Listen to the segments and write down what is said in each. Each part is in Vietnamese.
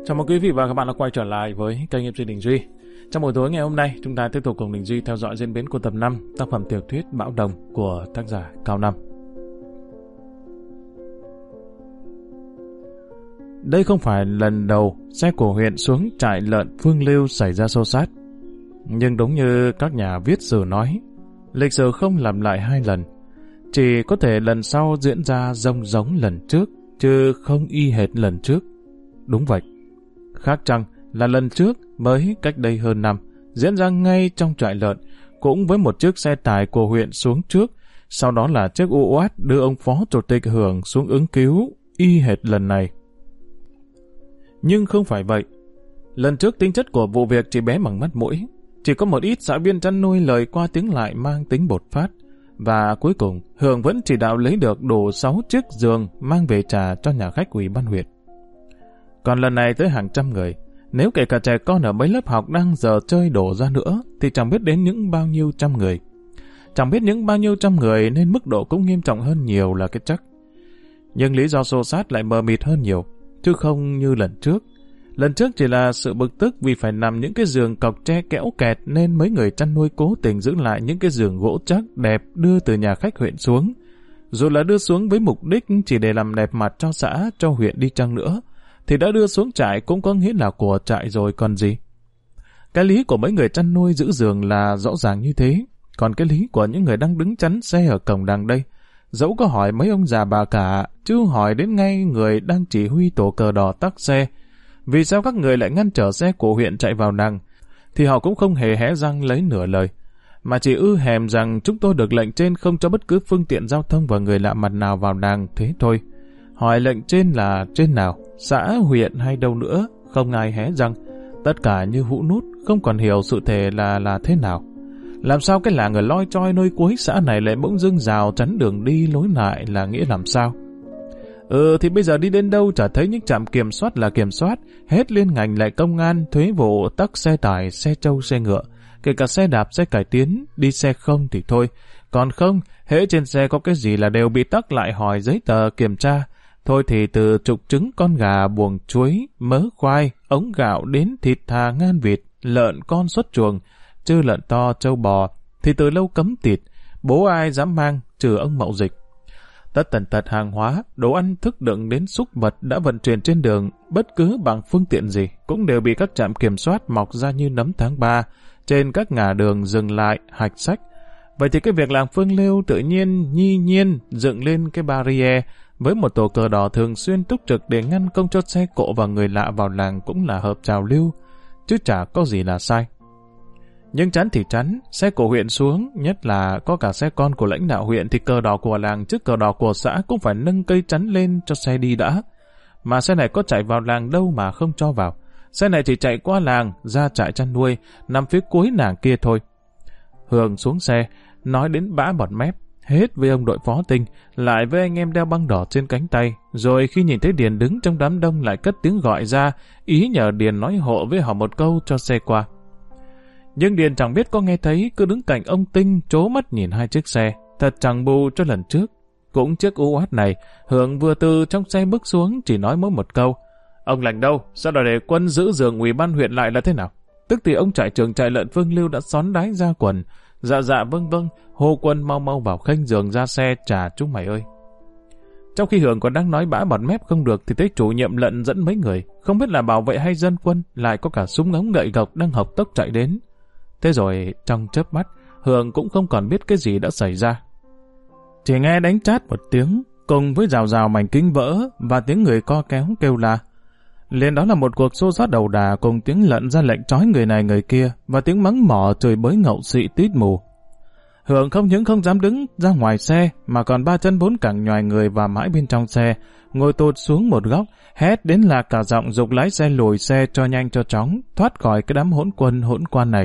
Chào mừng quý vị và các bạn đã quay trở lại với kênh MC Đình Duy. Trong buổi tối ngày hôm nay, chúng ta tiếp tục cùng Đình Duy theo dõi diễn biến của tập 5 tác phẩm tiểu thuyết Bão Đồng của tác giả Cao Năm. Đây không phải lần đầu xe của huyện xuống trại lợn Phương Lưu xảy ra xô xát. Nhưng đúng như các nhà viết sử nói, lịch sử không lặp lại hai lần. Chỉ có thể lần sau diễn ra giống lần trước, chứ không y hệt lần trước. Đúng vậy. Khác chăng là lần trước mới cách đây hơn năm, diễn ra ngay trong trại lợn, cũng với một chiếc xe tải của huyện xuống trước, sau đó là chiếc UOH đưa ông Phó Chủ tịch Hưởng xuống ứng cứu, y hệt lần này. Nhưng không phải vậy. Lần trước tính chất của vụ việc chỉ bé bằng mắt mũi, chỉ có một ít xã viên chăn nuôi lời qua tiếng lại mang tính bột phát, và cuối cùng Hưởng vẫn chỉ đạo lấy được đủ 6 chiếc giường mang về trả cho nhà khách ủy ban huyện. Còn lần này tới hàng trăm người, nếu kể cả trẻ con ở mấy lớp học đang giờ chơi đổ ra nữa, thì chẳng biết đến những bao nhiêu trăm người. Chẳng biết những bao nhiêu trăm người nên mức độ cũng nghiêm trọng hơn nhiều là cái chắc. Nhưng lý do xô xát lại mờ mịt hơn nhiều, chứ không như lần trước. Lần trước chỉ là sự bực tức vì phải nằm những cái giường cọc tre kẽo kẹt nên mấy người chăn nuôi cố tình giữ lại những cái giường gỗ chắc đẹp đưa từ nhà khách huyện xuống. Dù là đưa xuống với mục đích chỉ để làm đẹp mặt cho xã, cho huyện đi chăng nữa, thì đã đưa xuống trại cũng có nghĩa là của trại rồi còn gì. Cái lý của mấy người chăn nuôi giữ giường là rõ ràng như thế, còn cái lý của những người đang đứng chắn xe ở cổng đằng đây, dẫu có hỏi mấy ông già bà cả, chứ hỏi đến ngay người đang chỉ huy tổ cờ đỏ tắc xe, vì sao các người lại ngăn trở xe của huyện chạy vào đằng, thì họ cũng không hề hé răng lấy nửa lời, mà chỉ hèm rằng chúng tôi được lệnh trên không cho bất cứ phương tiện giao thông và người lạ mặt nào vào đằng, thế thôi. Hỏi lệnh trên là trên nào, xã, huyện hay đâu nữa, không ai hé răng. Tất cả như hũ nút, không còn hiểu sự thể là thế nào. Làm sao cái làng ở loi choi nơi cuối xã này lại bỗng dưng rào chắn đường đi lối lại là nghĩa làm sao? Thì bây giờ đi đến đâu chả thấy những trạm kiểm soát là kiểm soát, hết liên ngành lại công an, thuế vụ, tắc xe tải, xe trâu, xe ngựa, kể cả xe đạp, xe cải tiến, đi xe không thì thôi. Còn không, hễ trên xe có cái gì là đều bị tắc lại hỏi giấy tờ kiểm tra. Thôi thì từ trục trứng con gà, buồng chuối, mớ khoai, ống gạo đến thịt thà ngan vịt, lợn con xuất chuồng, chứ lợn to, trâu bò, thì từ lâu cấm thịt, bố ai dám mang, trừ ông Mậu Dịch. Tất tần tật hàng hóa, đồ ăn thức đựng đến súc vật đã vận chuyển trên đường, bất cứ bằng phương tiện gì, cũng đều bị các trạm kiểm soát mọc ra như nấm tháng 3, trên các ngả đường dừng lại, hạch sách. Vậy thì cái việc làng Phương Lưu tự nhiên, nhi nhiên dựng lên cái barrier, với một tổ cờ đỏ thường xuyên túc trực để ngăn không cho xe cộ và người lạ vào làng cũng là hợp trào lưu, chứ chả có gì là sai. Nhưng chắn thì chắn, xe của huyện xuống, nhất là có cả xe con của lãnh đạo huyện thì cờ đỏ của làng chứ cờ đỏ của xã cũng phải nâng cây chắn lên cho xe đi đã. Mà xe này có chạy vào làng đâu mà không cho vào. Xe này chỉ chạy qua làng, ra trại chăn nuôi, nằm phía cuối làng kia thôi. Hường xuống xe, nói đến bã bọt mép. Hết với ông đội phó Tinh, lại với anh em đeo băng đỏ trên cánh tay, rồi khi nhìn thấy Điền đứng trong đám đông lại cất tiếng gọi ra, ý nhờ Điền nói hộ với họ một câu cho xe qua. Nhưng Điền chẳng biết có nghe thấy, cứ đứng cạnh ông Tinh trố mắt nhìn hai chiếc xe, thật chẳng bù cho lần trước. Cũng chiếc UOH này, Hưởng vừa từ trong xe bước xuống chỉ nói mỗi một câu, ông lành đâu, sao đòi để quân giữ giường ủy ban huyện lại là thế nào? Tức thì ông trại trưởng trại lợn Phương Lưu đã xón đái ra quần, dạ vâng, hô quân mau vào khênh giường ra xe trả chúng mày ơi. Trong khi Hưởng còn đang nói bã bọt mép không được thì thấy chủ nhiệm lận dẫn mấy người, không biết là bảo vệ hay dân quân, lại có cả súng ống gậy gộc đang học tốc chạy đến. Thế rồi trong chớp mắt, Hưởng cũng không còn biết cái gì đã xảy ra. Chỉ nghe đánh chát một tiếng, cùng với rào mảnh kính vỡ và tiếng người co kéo kêu la. Liền đó là một cuộc xô xát đầu đà cùng tiếng lận ra lệnh trói người này người kia và tiếng mắng mỏ chửi bới ngậu xị tít mù. Hưởng không những không dám đứng ra ngoài xe mà còn ba chân bốn cẳng nhòi người và mãi bên trong xe, ngồi tụt xuống một góc, hét đến là cả giọng giục lái xe lùi xe cho nhanh cho chóng, thoát khỏi cái đám hỗn quân hỗn quan này.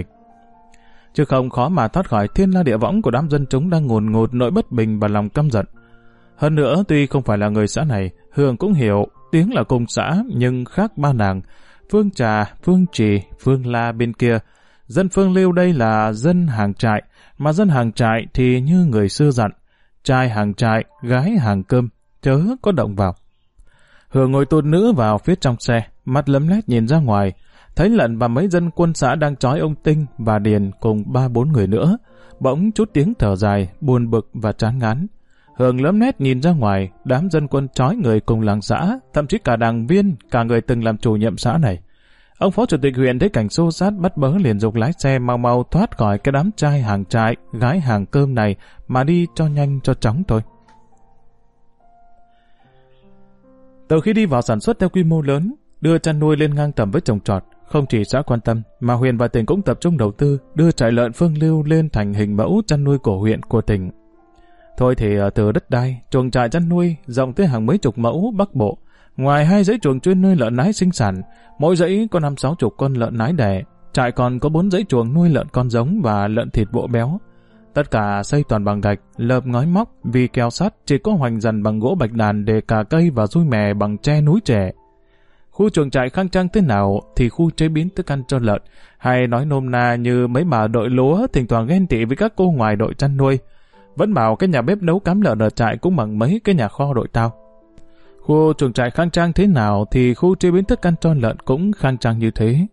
Chứ không khó mà thoát khỏi thiên la địa võng của đám dân chúng đang ngùn ngụt nỗi bất bình và lòng căm giận. Hơn nữa, tuy không phải là người xã này, Hưởng cũng hiểu tiếng là cùng xã nhưng khác ba nàng, Phương Trà, Phương Trì, Phương La bên kia. Dân Phương Lưu đây là dân hàng trại, mà dân hàng trại thì như người xưa dặn, trai hàng trại, gái hàng cơm, chớ có động vào. Hưởng ngồi tụt nữ vào phía trong xe, mắt lấm lét nhìn ra ngoài, thấy Lận và mấy dân quân xã đang trói ông Tinh và Điền cùng 3-4 người nữa, bỗng chút tiếng thở dài, buồn bực và chán ngán. Hường lấm lét nhìn ra ngoài, đám dân quân trói người cùng làng xã, thậm chí cả đảng viên, cả người từng làm chủ nhiệm xã này. Ông phó chủ tịch huyện thấy cảnh xô xát bắt bớ liền giục lái xe mau mau thoát khỏi cái đám trai hàng trại, gái hàng cơm này mà đi cho nhanh cho chóng thôi. Từ khi đi vào sản xuất theo quy mô lớn, đưa chăn nuôi lên ngang tầm với trồng trọt, không chỉ xã quan tâm mà huyện và tỉnh cũng tập trung đầu tư đưa trại lợn Phương Lưu lên thành hình mẫu chăn nuôi của huyện, của tỉnh. Thôi thì từ đất đai, chuồng trại chăn nuôi rộng tới hàng mấy chục mẫu Bắc Bộ. Ngoài 2 dãy chuồng chuyên nuôi lợn nái sinh sản, mỗi dãy có 50-60 con lợn nái đẻ, trại còn có 4 dãy chuồng nuôi lợn con giống và lợn thịt bộ béo. Tất cả xây toàn bằng gạch, lợp ngói móc, vì keo sắt chỉ có hoành dần bằng gỗ bạch đàn để cà cây và dui mè bằng tre núi trẻ. Khu chuồng trại khang trang thế nào thì khu chế biến thức ăn cho lợn, hay nói nôm na như mấy bà đội lúa thỉnh thoảng ghen tị với các cô ngoài đội chăn nuôi. Vẫn bảo cái nhà bếp nấu cám lợn ở trại cũng bằng mấy cái nhà kho đội tao. Khu chuồng trại khang trang thế nào thì khu chế biến thức ăn cho lợn cũng khang trang như thế.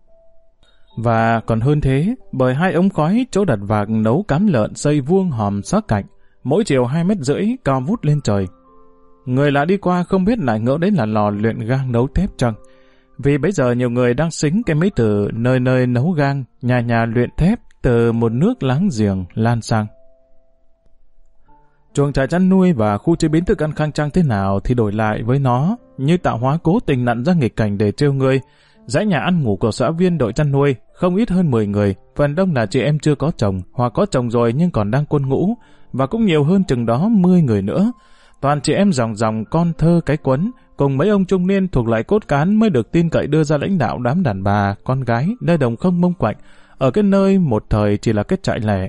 Và còn hơn thế, bởi 2 ống khói chỗ đặt vạc nấu cám lợn xây vuông hòm sát cạnh, mỗi chiều 2,5 mét cao vút lên trời. Người lạ đi qua không biết lại ngỡ đấy là lò luyện gang nấu thép chăng? Vì bây giờ nhiều người đang xính cái mấy từ nơi nơi nấu gang, nhà nhà luyện thép từ một nước láng giềng lan sang. Chuồng trại chăn nuôi và khu chế biến thức ăn khang trang thế nào thì đổi lại với nó như tạo hóa cố tình nặn ra nghịch cảnh để trêu ngươi. Dãy nhà ăn ngủ của xã viên đội chăn nuôi không ít hơn 10 người, phần đông là chị em chưa có chồng hoặc có chồng rồi nhưng còn đang quân ngũ, và cũng nhiều hơn chừng đó 10 người nữa. Toàn chị em dòng dòng con thơ cái quấn, cùng mấy ông trung niên thuộc lại cốt cán mới được tin cậy đưa ra lãnh đạo đám đàn bà, con gái, nơi đồng không mông quạnh, ở cái nơi một thời chỉ là cái trại lẻ.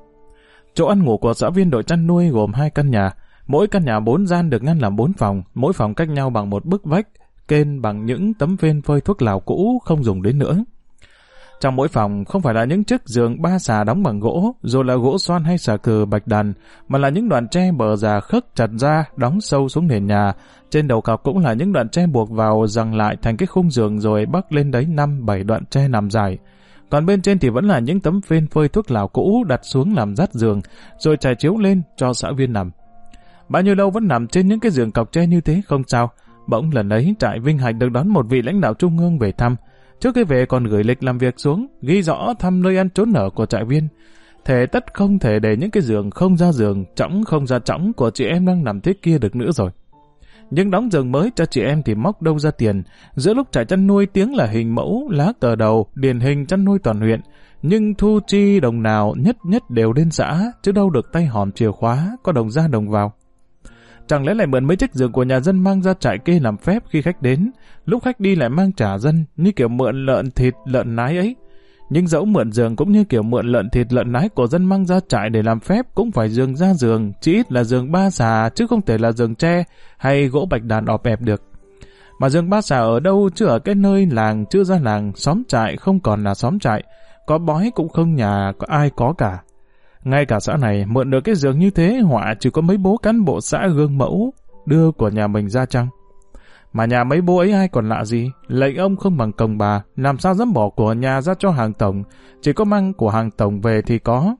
Chỗ ăn ngủ của xã viên đội chăn nuôi gồm 2 căn nhà, mỗi căn nhà 4 gian được ngăn làm 4 phòng, mỗi phòng cách nhau bằng một bức vách, kênh bằng những tấm phên phơi thuốc lào cũ không dùng đến nữa. Trong mỗi phòng không phải là những chiếc giường 3 xà đóng bằng gỗ, rồi là gỗ xoan hay xà cừ bạch đàn, mà là những đoạn tre bờ già khấc chặt ra, đóng sâu xuống nền nhà. Trên đầu cọc cũng là những đoạn tre buộc vào giằng lại thành cái khung giường rồi bắc lên đấy 5-7 đoạn tre nằm dài. Còn bên trên thì vẫn là những tấm phên phơi thuốc lào cũ đặt xuống làm dát giường, rồi trải chiếu lên cho xã viên nằm. Bao nhiêu lâu vẫn nằm trên những cái giường cọc tre như thế không sao. Bỗng lần ấy trại Vinh Hạnh được đón một vị lãnh đạo trung ương về thăm. Trước khi về còn gửi lịch làm việc xuống, ghi rõ thăm nơi ăn trốn ở của trại viên. Thể tất không thể để những cái giường không ra giường, trõng không ra trõng của chị em đang nằm thế kia được nữa rồi. Nhưng đóng giường mới cho chị em thì móc đâu ra tiền. Giữa lúc trại chăn nuôi tiếng là hình mẫu, lá cờ đầu, điển hình chăn nuôi toàn huyện, nhưng thu chi đồng nào nhất nhất đều lên xã, chứ đâu được tay hòm chìa khóa, có đồng ra đồng vào. Chẳng lẽ lại mượn mấy chiếc giường của nhà dân mang ra trại kê làm phép khi khách đến, lúc khách đi lại mang trả dân, như kiểu mượn lợn thịt lợn nái ấy. Nhưng dẫu mượn giường cũng như kiểu mượn lợn thịt lợn nái của dân mang ra trại để làm phép, cũng phải giường ra giường, chỉ ít là giường 3 xà chứ không thể là giường tre hay gỗ bạch đàn ọp ẹp được. Mà giường 3 xà ở đâu chứ ở cái nơi làng chưa ra làng, xóm trại không còn là xóm trại, có bói cũng không nhà có ai có cả. Ngay cả xã này mượn được cái giường như thế, họa chỉ có mấy bố cán bộ xã gương mẫu đưa của nhà mình ra chăng. Mà nhà mấy bố ấy ai còn lạ gì, lệnh ông không bằng cồng bà, làm sao dám bỏ của nhà ra cho hàng tổng, chỉ có mang của hàng tổng về thì có.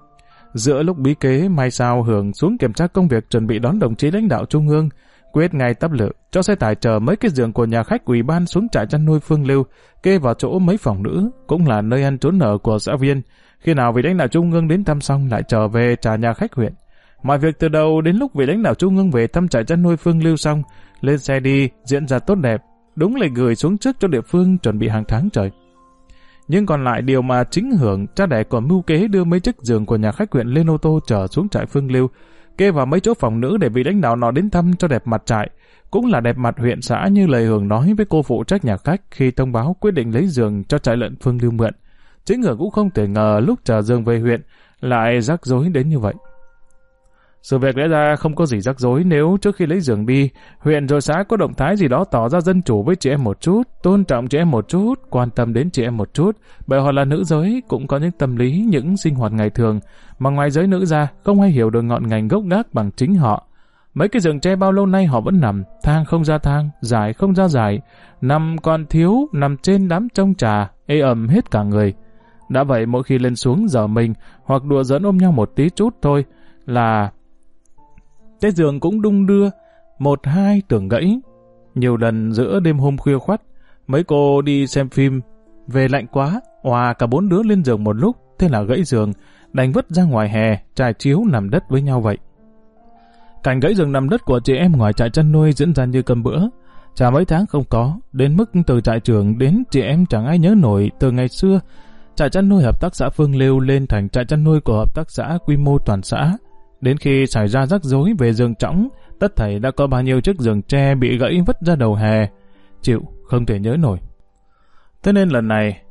Giữa lúc bí kế, may sao Hường xuống kiểm tra công việc chuẩn bị đón đồng chí lãnh đạo trung ương, quyết ngay tắp lự cho xe tải chở mấy cái giường của nhà khách ủy ban xuống trại chăn nuôi Phương Lưu, kê vào chỗ mấy phòng nữ, cũng là nơi ăn trốn ở của xã viên. Khi nào vị lãnh đạo trung ương đến thăm xong lại trở về trả nhà khách huyện. Mọi việc từ đầu đến lúc vị lãnh đạo trung ương về thăm trại chăn nuôi Phương Lưu xong, lên xe đi diễn ra tốt đẹp, đúng lịch gửi xuống trước cho địa phương chuẩn bị hàng tháng trời. Nhưng còn lại điều mà chính Hưởng, cha đẻ còn mưu kế đưa mấy chiếc giường của nhà khách huyện lên ô tô chở xuống trại Phương Lưu, kê vào mấy chỗ phòng nữ để vị lãnh đạo nọ đến thăm cho đẹp mặt trại, cũng là đẹp mặt huyện xã như lời Hưởng nói với cô phụ trách nhà khách khi thông báo quyết định lấy giường cho trại lợn Phương Lưu mượn. Chính Hưởng cũng không thể ngờ lúc chờ giường về huyện lại rắc rối đến như vậy. Sự việc lẽ ra không có gì rắc rối nếu trước khi lấy giường đi, huyện rồi xã có động thái gì đó tỏ ra dân chủ với chị em một chút, tôn trọng chị em một chút, quan tâm đến chị em một chút, bởi họ là nữ giới cũng có những tâm lý, những sinh hoạt ngày thường mà ngoài giới nữ ra không ai hiểu được ngọn ngành gốc gác bằng chính họ. Mấy cái giường tre bao lâu nay họ vẫn nằm, thang không ra thang, giải không ra giải, nằm còn thiếu, nằm trên đám trông trà, ê ẩm hết cả người. Đã vậy mỗi khi lên xuống giờ mình, hoặc đùa giỡn ôm nhau một tí chút thôi, là cái giường cũng đung đưa, một hai tưởng gãy. Nhiều lần giữa đêm hôm khuya khoắt, mấy cô đi xem phim, về lạnh quá, hòa cả 4 đứa lên giường một lúc, thế là gãy giường, đành vứt ra ngoài hè, trải chiếu nằm đất với nhau vậy. Cảnh gãy giường nằm đất của chị em ngoài trại chăn nuôi diễn ra như cơm bữa, chả mấy tháng không có, đến mức từ trại trưởng đến chị em chẳng ai nhớ nổi. Từ ngày xưa, trại chăn nuôi hợp tác xã Phương Liêu lên thành trại chăn nuôi của hợp tác xã quy mô toàn xã. Đến khi xảy ra rắc rối về giường trõng, tất thảy đã có bao nhiêu chiếc giường tre bị gãy vứt ra đầu hè, chịu không thể nhớ nổi. Thế nên lần này,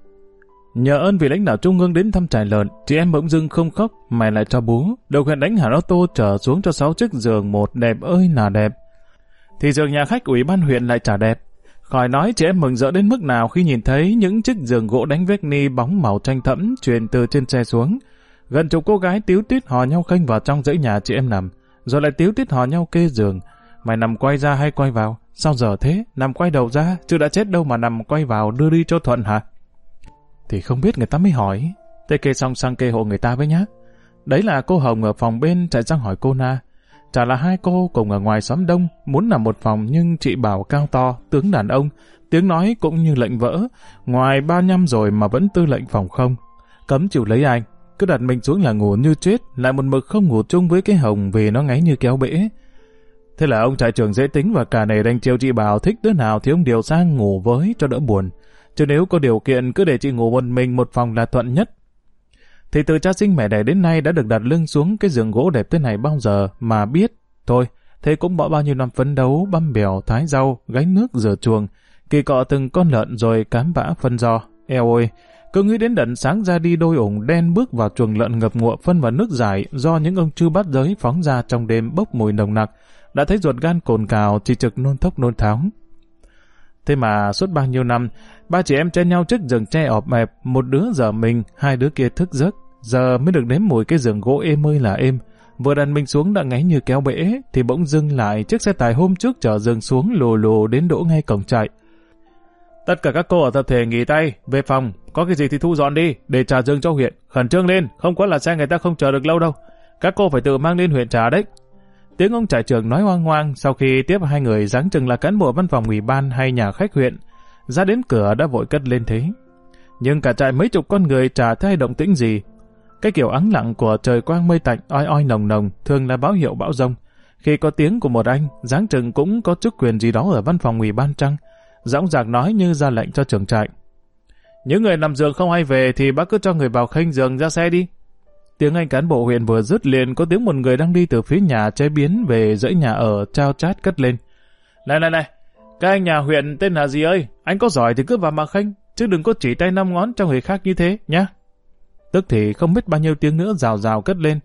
nhờ ơn vị lãnh đạo trung ương đến thăm trại lợn, chị em bỗng dưng không khóc mà lại cho bú. Đầu huyện đánh hẳn ô tô chở xuống cho 6 chiếc giường một đẹp ơi là đẹp. Thì giường nhà khách ủy ban huyện lại chả đẹp. Khỏi nói chị em mừng rỡ đến mức nào khi nhìn thấy những chiếc giường gỗ đánh vét ni bóng màu tranh thẫm truyền từ trên xe xuống. Gần chục cô gái tíu tít hò nhau khênh vào trong dãy nhà chị em nằm, rồi lại tíu tít hò nhau kê giường. Mày nằm quay ra hay quay vào? Sao giờ thế? Nằm quay đầu ra, chứ đã chết đâu mà nằm quay vào đưa đi cho thuận hả? Thì không biết người ta mới hỏi. Thế kê xong sang kê hộ người ta với nhá. Đấy là cô Hồng ở phòng bên chạy sang hỏi cô Na. Chả là hai cô cùng ở ngoài xóm đông, muốn nằm một phòng nhưng chị bảo cao to, tướng đàn ông, tiếng nói cũng như lệnh vỡ. Ngoài 3 năm rồi mà vẫn tư lệnh phòng không. Cấm chịu lấy anh, cứ đặt mình xuống là ngủ như chết, lại một mực không ngủ chung với cái Hồng vì nó ngáy như kéo bể. Thế là ông trại trưởng dễ tính và cả nể đành chiều chị bảo thích đứa nào thì ông điều sang ngủ với cho đỡ buồn. Chứ nếu có điều kiện cứ để chị ngủ một mình một phòng là thuận nhất. Thì từ cha sinh mẹ đẻ đến nay đã được đặt lưng xuống cái giường gỗ đẹp thế này bao giờ mà biết. Thôi, thế cũng bỏ bao nhiêu năm phấn đấu, băm bèo, thái rau, gánh nước, rửa chuồng, kỳ cọ từng con lợn rồi cám bã phân giò. Eo ôi, cứ nghĩ đến đận sáng ra đi đôi ủng đen bước vào chuồng lợn ngập ngụa phân vào nước giải do những ông chư bát giới phóng ra trong đêm bốc mùi nồng nặc, đã thấy ruột gan cồn cào chỉ trực nôn thốc nôn tháo. Thế mà suốt bao nhiêu năm, ba chị em chen nhau trước giường tre ọp ẹp, một đứa giờ mình, hai đứa kia thức giấc, giờ mới được nếm mùi cái giường gỗ êm ơi là êm. Vừa đặt mình xuống đã ngáy như kéo bể, thì bỗng dưng lại chiếc xe tải hôm trước chở giường xuống lù lù đến đỗ ngay cổng trại. Tất cả các cô ở tập thể nghỉ tay, về phòng, có cái gì thì thu dọn đi, để trả giường cho huyện, khẩn trương lên, không có là xe người ta không chờ được lâu đâu. Các cô phải tự mang lên huyện trả đấy. Tiếng ông trại trưởng nói hoang hoang sau khi tiếp hai người dáng chừng là cán bộ văn phòng ủy ban hay nhà khách huyện. Ra đến cửa đã vội cất lên thế. Nhưng cả trại mấy chục con người chả thấy động tĩnh gì. Cái kiểu ắng lặng của trời quang mây tạnh oi oi nồng nồng thường là báo hiệu bão giông. Khi có tiếng của một anh, dáng chừng cũng có chức quyền gì đó ở văn phòng ủy ban chăng, dõng dạc nói như ra lệnh cho trưởng trại. Những người nằm giường không hay về thì bác cứ cho người vào khênh giường ra xe đi. Tiếng anh cán bộ huyện vừa dứt liền có tiếng một người đang đi từ phía nhà chế biến về dãy nhà ở trao chát cất lên. Này, các anh nhà huyện tên là gì ơi? Anh có giỏi thì cứ vào mà khênh, chứ đừng có chỉ tay 5 ngón cho người khác như thế, nhá. Tức thì không biết bao nhiêu tiếng nữa rào rào cất lên.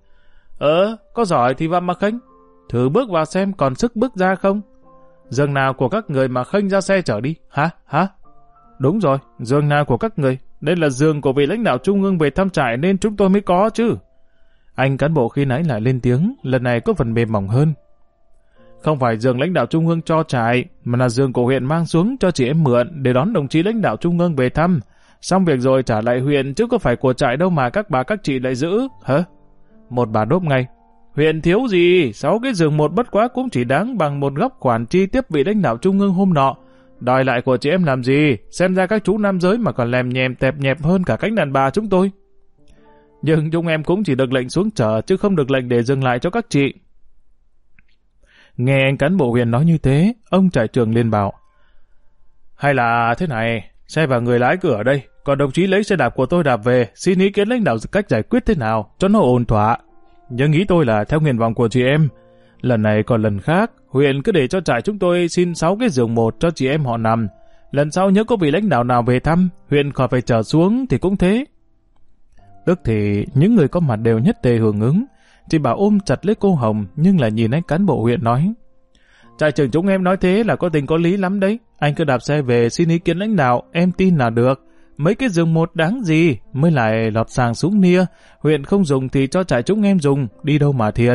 Có giỏi thì vào mà khênh. Thử bước vào xem còn sức bước ra không? Giường nào của các người mà khênh ra xe chở đi? Hả? Đúng rồi, giường nào của các người? Đây là giường của vị lãnh đạo trung ương về thăm trại nên chúng tôi mới có chứ. Anh cán bộ khi nãy lại lên tiếng, lần này có phần mềm mỏng hơn. Không phải giường lãnh đạo trung ương cho trại, mà là giường của huyện mang xuống cho chị em mượn để đón đồng chí lãnh đạo trung ương về thăm. Xong việc rồi trả lại huyện chứ có phải của trại đâu mà các bà các chị lại giữ, hả? Một bà đốp ngay. Huyện thiếu gì, 6 cái giường một bất quá cũng chỉ đáng bằng một góc khoản chi tiếp vị lãnh đạo trung ương hôm nọ. Đòi lại của chị em làm gì, xem ra các chú nam giới mà còn lèm nhèm tẹp nhẹp hơn cả cánh đàn bà chúng tôi. Nhưng chúng em cũng chỉ được lệnh xuống chở chứ không được lệnh để dừng lại cho các chị. Nghe anh cán bộ huyện nói như thế, ông trại trưởng liền bảo. Hay là thế này, xe và người lái cứ ở đây, còn đồng chí lấy xe đạp của tôi đạp về, xin ý kiến lãnh đạo cách giải quyết thế nào, cho nó ổn thỏa. Nhưng ý tôi là theo nguyện vọng của chị em. Lần này còn lần khác, huyện cứ để cho trại chúng tôi xin 6 cái giường một cho chị em họ nằm. Lần sau nhớ có vị lãnh đạo nào về thăm, huyện khỏi phải trở xuống thì cũng thế. Tức thì những người có mặt đều nhất tề hưởng ứng. Chị bảo ôm chặt lấy cô Hồng nhưng lại nhìn anh cán bộ huyện nói. Trại trưởng chúng em nói thế là có tình có lý lắm đấy. Anh cứ đạp xe về xin ý kiến lãnh đạo, em tin là được. Mấy cái giường một đáng gì, mới lại lọt sàng xuống nia. Huyện không dùng thì cho trại chúng em dùng, đi đâu mà thiệt.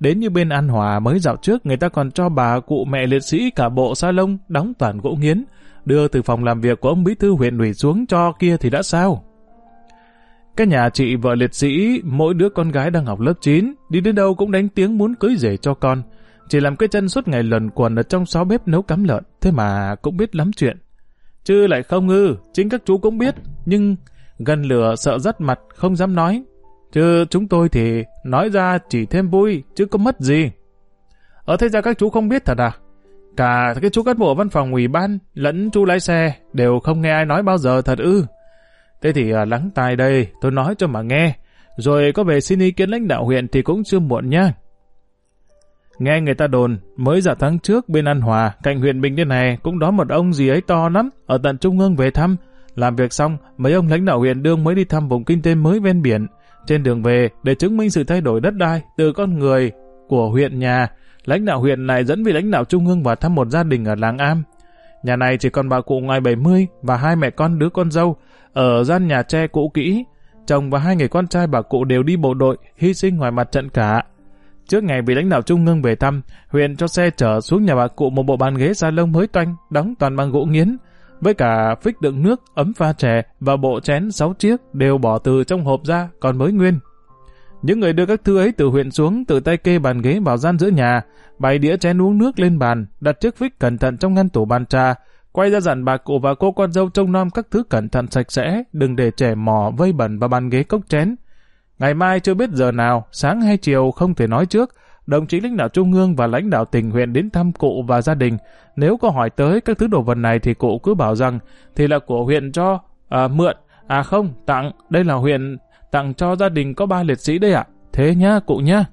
Đến như bên An Hòa mới dạo trước, người ta còn cho bà cụ mẹ liệt sĩ cả bộ sa lông đóng toàn gỗ nghiến, đưa từ phòng làm việc của ông bí thư huyện ủy xuống cho kia thì đã sao? Cái nhà chị vợ liệt sĩ, mỗi đứa con gái đang học lớp 9, đi đến đâu cũng đánh tiếng muốn cưới rể cho con. Chỉ làm cái chân suốt ngày luẩn quẩn ở trong xó bếp nấu cắm lợn, thế mà cũng biết lắm chuyện. Chứ lại không chính các chú cũng biết, nhưng gần lửa sợ rắt mặt, không dám nói. Chứ chúng tôi thì nói ra chỉ thêm vui, chứ có mất gì. Thế ra các chú không biết thật à? Cả cái chú cán bộ văn phòng ủy ban, lẫn chú lái xe, đều không nghe ai nói bao giờ thật ư? Thế thì lắng tai đây, tôi nói cho mà nghe. Rồi có về xin ý kiến lãnh đạo huyện thì cũng chưa muộn nha. Nghe người ta đồn, mới dạo tháng trước bên An Hòa, cạnh huyện Bình đây này, cũng đón một ông gì ấy to lắm, ở tận Trung ương về thăm. Làm việc xong, mấy ông lãnh đạo huyện đương mới đi thăm vùng kinh tế mới ven biển. Trên đường về, để chứng minh sự thay đổi đất đai từ con người của huyện nhà, lãnh đạo huyện lại dẫn vị lãnh đạo Trung ương vào thăm một gia đình ở làng Am. Nhà này chỉ còn bà cụ ngoài 70 và hai mẹ con đứa con dâu, ở gian nhà tre cũ kỹ. Chồng và hai người con trai bà cụ đều đi bộ đội, hy sinh ngoài mặt trận cả. Trước ngày vị lãnh đạo Trung ương về thăm, huyện cho xe chở xuống nhà bà cụ một bộ bàn ghế salon mới toanh, đóng toàn bằng gỗ nghiến, với cả phích đựng nước, ấm pha chè và bộ chén 6 chiếc đều bỏ từ trong hộp ra, còn mới nguyên. Những người đưa các thứ ấy từ huyện xuống, tự tay kê bàn ghế vào gian giữa nhà, bày đĩa chén uống nước lên bàn, đặt chiếc phích cẩn thận trong ngăn tủ bàn trà, quay ra dặn bà cụ và cô con dâu trông nom các thứ cẩn thận sạch sẽ, đừng để trẻ mò vây bẩn vào bàn ghế cốc chén. Ngày mai chưa biết giờ nào, sáng hay chiều không thể nói trước, đồng chí lãnh đạo Trung ương và lãnh đạo tỉnh huyện đến thăm cụ và gia đình. Nếu có hỏi tới các thứ đồ vật này thì cụ cứ bảo rằng thì là của huyện cho, mượn, không, tặng, đây là huyện tặng cho gia đình có 3 liệt sĩ đây ạ. Thế nhá cụ nhá.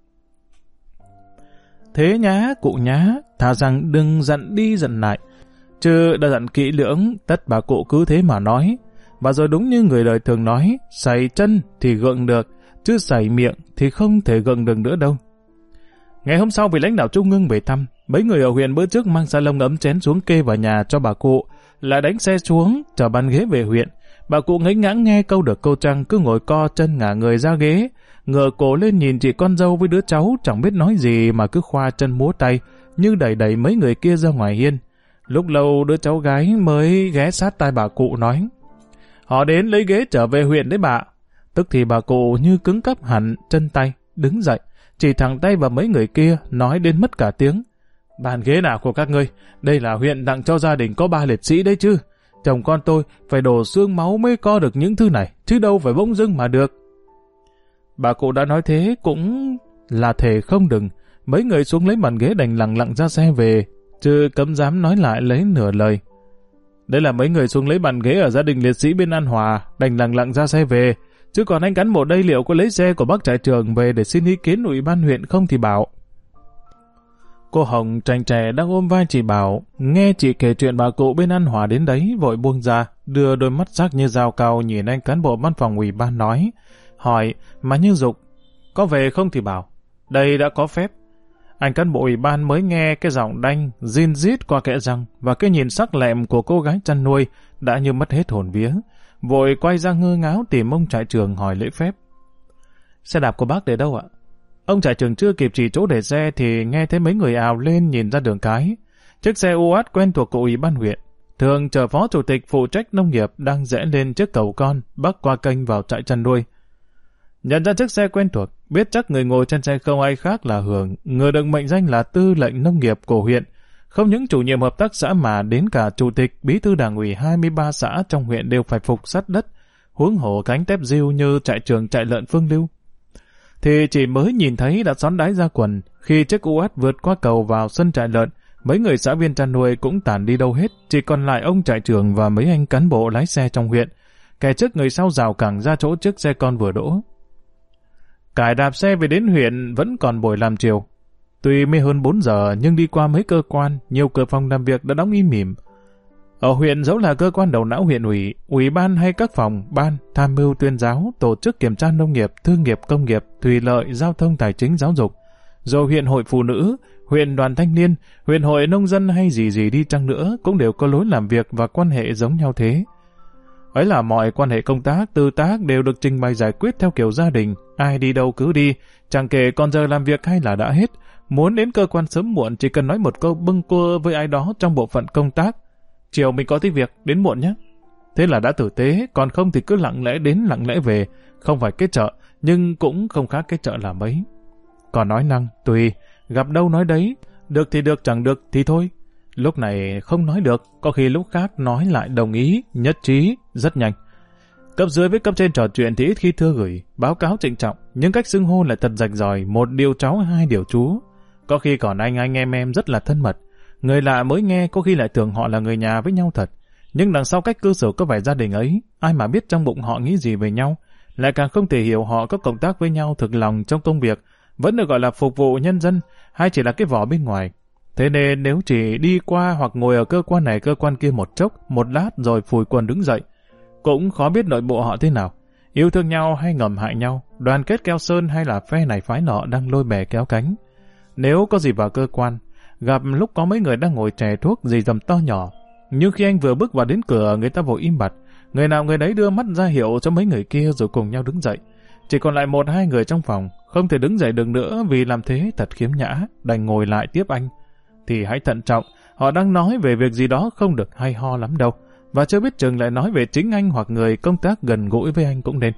Thế nhá cụ nhá, thà rằng đừng giận đi giận lại. Chứ đã dặn kỹ lưỡng, tất bà cụ cứ thế mà nói. Và rồi đúng như người đời thường nói, sảy chân thì gượng được, chứ sảy miệng thì không thể gượng được nữa đâu. Ngày hôm sau vị lãnh đạo Trung ương về thăm, mấy người ở huyện bữa trước mang salon ấm chén xuống kê vào nhà cho bà cụ, lại đánh xe xuống, chở bàn ghế về huyện. Bà cụ ngấy ngãng nghe câu được câu trăng, cứ ngồi co chân ngả người ra ghế, ngửa cổ lên nhìn chị con dâu với đứa cháu chẳng biết nói gì mà cứ khoa chân múa tay, như đẩy đẩy mấy người kia ra ngoài hiên. Lúc lâu đứa cháu gái mới ghé sát tai bà cụ nói: "Họ đến lấy ghế trở về huyện đấy bà." Tức thì bà cụ như cứng cắp hẳn chân tay, đứng dậy, chỉ thẳng tay vào mấy người kia, nói đến mất cả tiếng: "Bàn ghế nào của các ngươi? Đây là huyện tặng cho gia đình có 3 liệt sĩ đấy chứ. Chồng con tôi phải đổ xương máu mới co được những thứ này, chứ đâu phải bỗng dưng mà được." Bà cụ đã nói thế cũng là thể không đừng. Mấy người xuống lấy bàn ghế đành lặng lặng ra xe về, chứ cấm dám nói lại lấy nửa lời. Đây là mấy người xuống lấy bàn ghế ở gia đình liệt sĩ bên An Hòa, đành lặng lặng ra xe về, chứ còn anh cán bộ đây liệu có lấy xe của bác trại trưởng về để xin ý kiến ủy ban huyện không thì bảo. Cô Hồng trành trẻ đang ôm vai chị Bảo, nghe chị kể chuyện bà cụ bên An Hòa đến đấy, vội buông ra, đưa đôi mắt sắc như dao cao nhìn anh cán bộ văn phòng ủy ban nói, hỏi mà như dục: "Có về không thì bảo, đây đã có phép." Anh cán bộ ủy ban mới nghe cái giọng đanh, rin rít qua kẽ răng và cái nhìn sắc lẹm của cô gái chăn nuôi đã như mất hết hồn vía, vội quay ra ngơ ngáo tìm ông trại trưởng hỏi lễ phép: "Xe đạp của bác để đâu ạ?" Ông trại trưởng chưa kịp chỉ chỗ để xe thì nghe thấy mấy người ào lên nhìn ra đường cái. Chiếc xe UAT quen thuộc của ủy ban huyện, thường chở phó chủ tịch phụ trách nông nghiệp đang rẽ lên chiếc cầu con bắc qua kênh vào trại chăn nuôi. Nhận ra chiếc xe quen thuộc, biết chắc người ngồi trên xe không ai khác là Hưởng, người được mệnh danh là tư lệnh nông nghiệp của huyện. Không những chủ nhiệm hợp tác xã mà đến cả chủ tịch, bí thư đảng ủy 23 xã trong huyện đều phải phục sát đất, huống hồ cánh tép diêu như trại trưởng trại lợn Phương Lưu. Thì chỉ mới nhìn thấy đã xón đáy ra quần, khi chiếc UAT vượt qua cầu vào sân trại lợn, mấy người xã viên chăn nuôi cũng tản đi đâu hết, chỉ còn lại ông trại trưởng và mấy anh cán bộ lái xe trong huyện. Kẻ trước người sau rào cẳng ra chỗ chiếc xe con vừa đỗ. Cải đạp xe về đến huyện vẫn còn buổi làm chiều. Tuy mới hơn 4 giờ nhưng đi qua mấy cơ quan, nhiều cửa phòng làm việc đã đóng im mỉm. Ở huyện dẫu là cơ quan đầu não huyện ủy, ủy ban hay các phòng, ban, tham mưu tuyên giáo, tổ chức kiểm tra nông nghiệp, thương nghiệp, công nghiệp, thủy lợi, giao thông, tài chính, giáo dục, rồi huyện hội phụ nữ, huyện đoàn thanh niên, huyện hội nông dân hay gì gì đi chăng nữa cũng đều có lối làm việc và quan hệ giống nhau thế. Ấy là mọi quan hệ công tác, tư tác đều được trình bày giải quyết theo kiểu gia đình, ai đi đâu cứ đi, chẳng kể còn giờ làm việc hay là đã hết. Muốn đến cơ quan sớm muộn chỉ cần nói một câu bâng quơ với ai đó trong bộ phận công tác. Chiều mình có tí việc, đến muộn nhé. Thế là đã tử tế, còn không thì cứ lặng lẽ đến lặng lẽ về, không phải cái chợ, nhưng cũng không khác cái chợ là mấy. Còn nói năng, tùy, gặp đâu nói đấy, được thì được, chẳng được thì thôi. Lúc này không nói được, có khi lúc khác nói lại đồng ý, nhất trí, rất nhanh. Cấp dưới với cấp trên trò chuyện thì ít khi thưa gửi, báo cáo trịnh trọng, nhưng cách xưng hô lại thật rạch ròi, một điều cháu hai điều chú. Có khi còn anh em rất là thân mật. Người lạ mới nghe có khi lại tưởng họ là người nhà với nhau thật. Nhưng đằng sau cách cư xử có vẻ gia đình ấy, ai mà biết trong bụng họ nghĩ gì về nhau, lại càng không thể hiểu họ có cộng tác với nhau thực lòng trong công việc, vẫn được gọi là phục vụ nhân dân, hay chỉ là cái vỏ bên ngoài. Thế nên nếu chỉ đi qua hoặc ngồi ở cơ quan này cơ quan kia một chốc, một lát rồi phủi quần đứng dậy, cũng khó biết nội bộ họ thế nào, yêu thương nhau hay ngầm hại nhau, đoàn kết keo sơn hay là phe này phái nọ đang lôi bè kéo cánh. Nếu có gì vào cơ quan, gặp lúc có mấy người đang ngồi chè thuốc gì dầm to nhỏ, nhưng khi anh vừa bước vào đến cửa, người ta vội im bặt, người nào người đấy đưa mắt ra hiệu cho mấy người kia rồi cùng nhau đứng dậy. Chỉ còn lại một hai người trong phòng, không thể đứng dậy được nữa vì làm thế thật khiếm nhã, đành ngồi lại tiếp anh. Thì hãy thận trọng, họ đang nói về việc gì đó không được hay ho lắm đâu, và chưa biết chừng lại nói về chính anh hoặc người công tác gần gũi với anh cũng nên.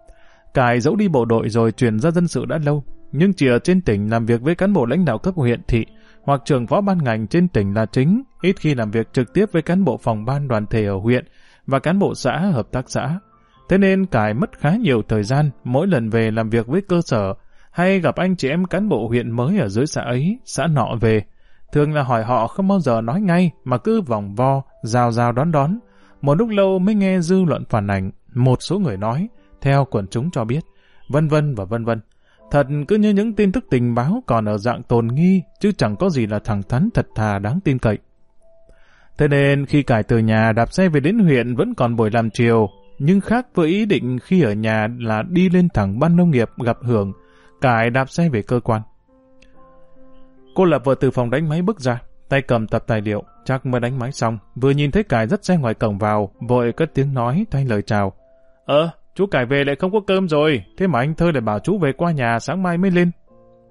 Cải dẫu đi bộ đội rồi chuyển ra dân sự đã lâu, nhưng chỉ ở trên tỉnh làm việc với cán bộ lãnh đạo cấp huyện thị hoặc trưởng phó ban ngành trên tỉnh là chính, ít khi làm việc trực tiếp với cán bộ phòng ban đoàn thể ở huyện và cán bộ xã hợp tác xã. Thế nên Cải mất khá nhiều thời gian mỗi lần về làm việc với cơ sở hay gặp anh chị em cán bộ huyện mới ở dưới xã ấy, xã nọ về. Thường là hỏi họ không bao giờ nói ngay mà cứ vòng vo, rào đón. Một lúc lâu mới nghe dư luận phản ảnh, một số người nói, theo quần chúng cho biết, vân vân và vân vân. Thật cứ như những tin tức tình báo còn ở dạng tồn nghi, chứ chẳng có gì là thẳng thắn thật thà đáng tin cậy. Thế nên khi Cải từ nhà đạp xe về đến huyện vẫn còn buổi làm chiều, nhưng khác với ý định khi ở nhà là đi lên thẳng ban nông nghiệp gặp Hưởng, Cải đạp xe về cơ quan. Cô Lập vừa từ phòng đánh máy bước ra, tay cầm tập tài liệu, chắc mới đánh máy xong, vừa nhìn thấy Cải dắt xe ngoài cổng vào, vội cất tiếng nói thay lời chào. Chú Cải về lại không có cơm rồi, thế mà anh Thơ lại bảo chú về qua nhà sáng mai mới lên.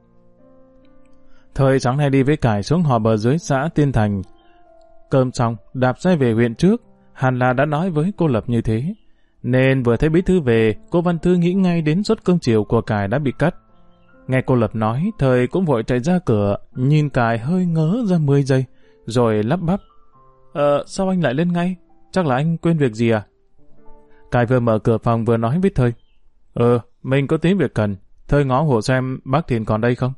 Thời sáng nay đi với Cải xuống họp ở dưới xã Tiên Thành. Cơm xong, đạp xe về huyện trước, hẳn là đã nói với cô Lập như thế. Nên vừa thấy bí thư về, cô Văn Thư nghĩ ngay đến suất cơm chiều của Cải đã bị cắt. Nghe cô Lập nói, Thời cũng vội chạy ra cửa, nhìn Cải hơi ngớ ra 10 giây, rồi lắp bắp. Sao anh lại lên ngay? Chắc là anh quên việc gì à? Cải vừa mở cửa phòng vừa nói với Thời. Mình có tí việc cần, Thời ngó hộ xem bác Thiền còn đây không?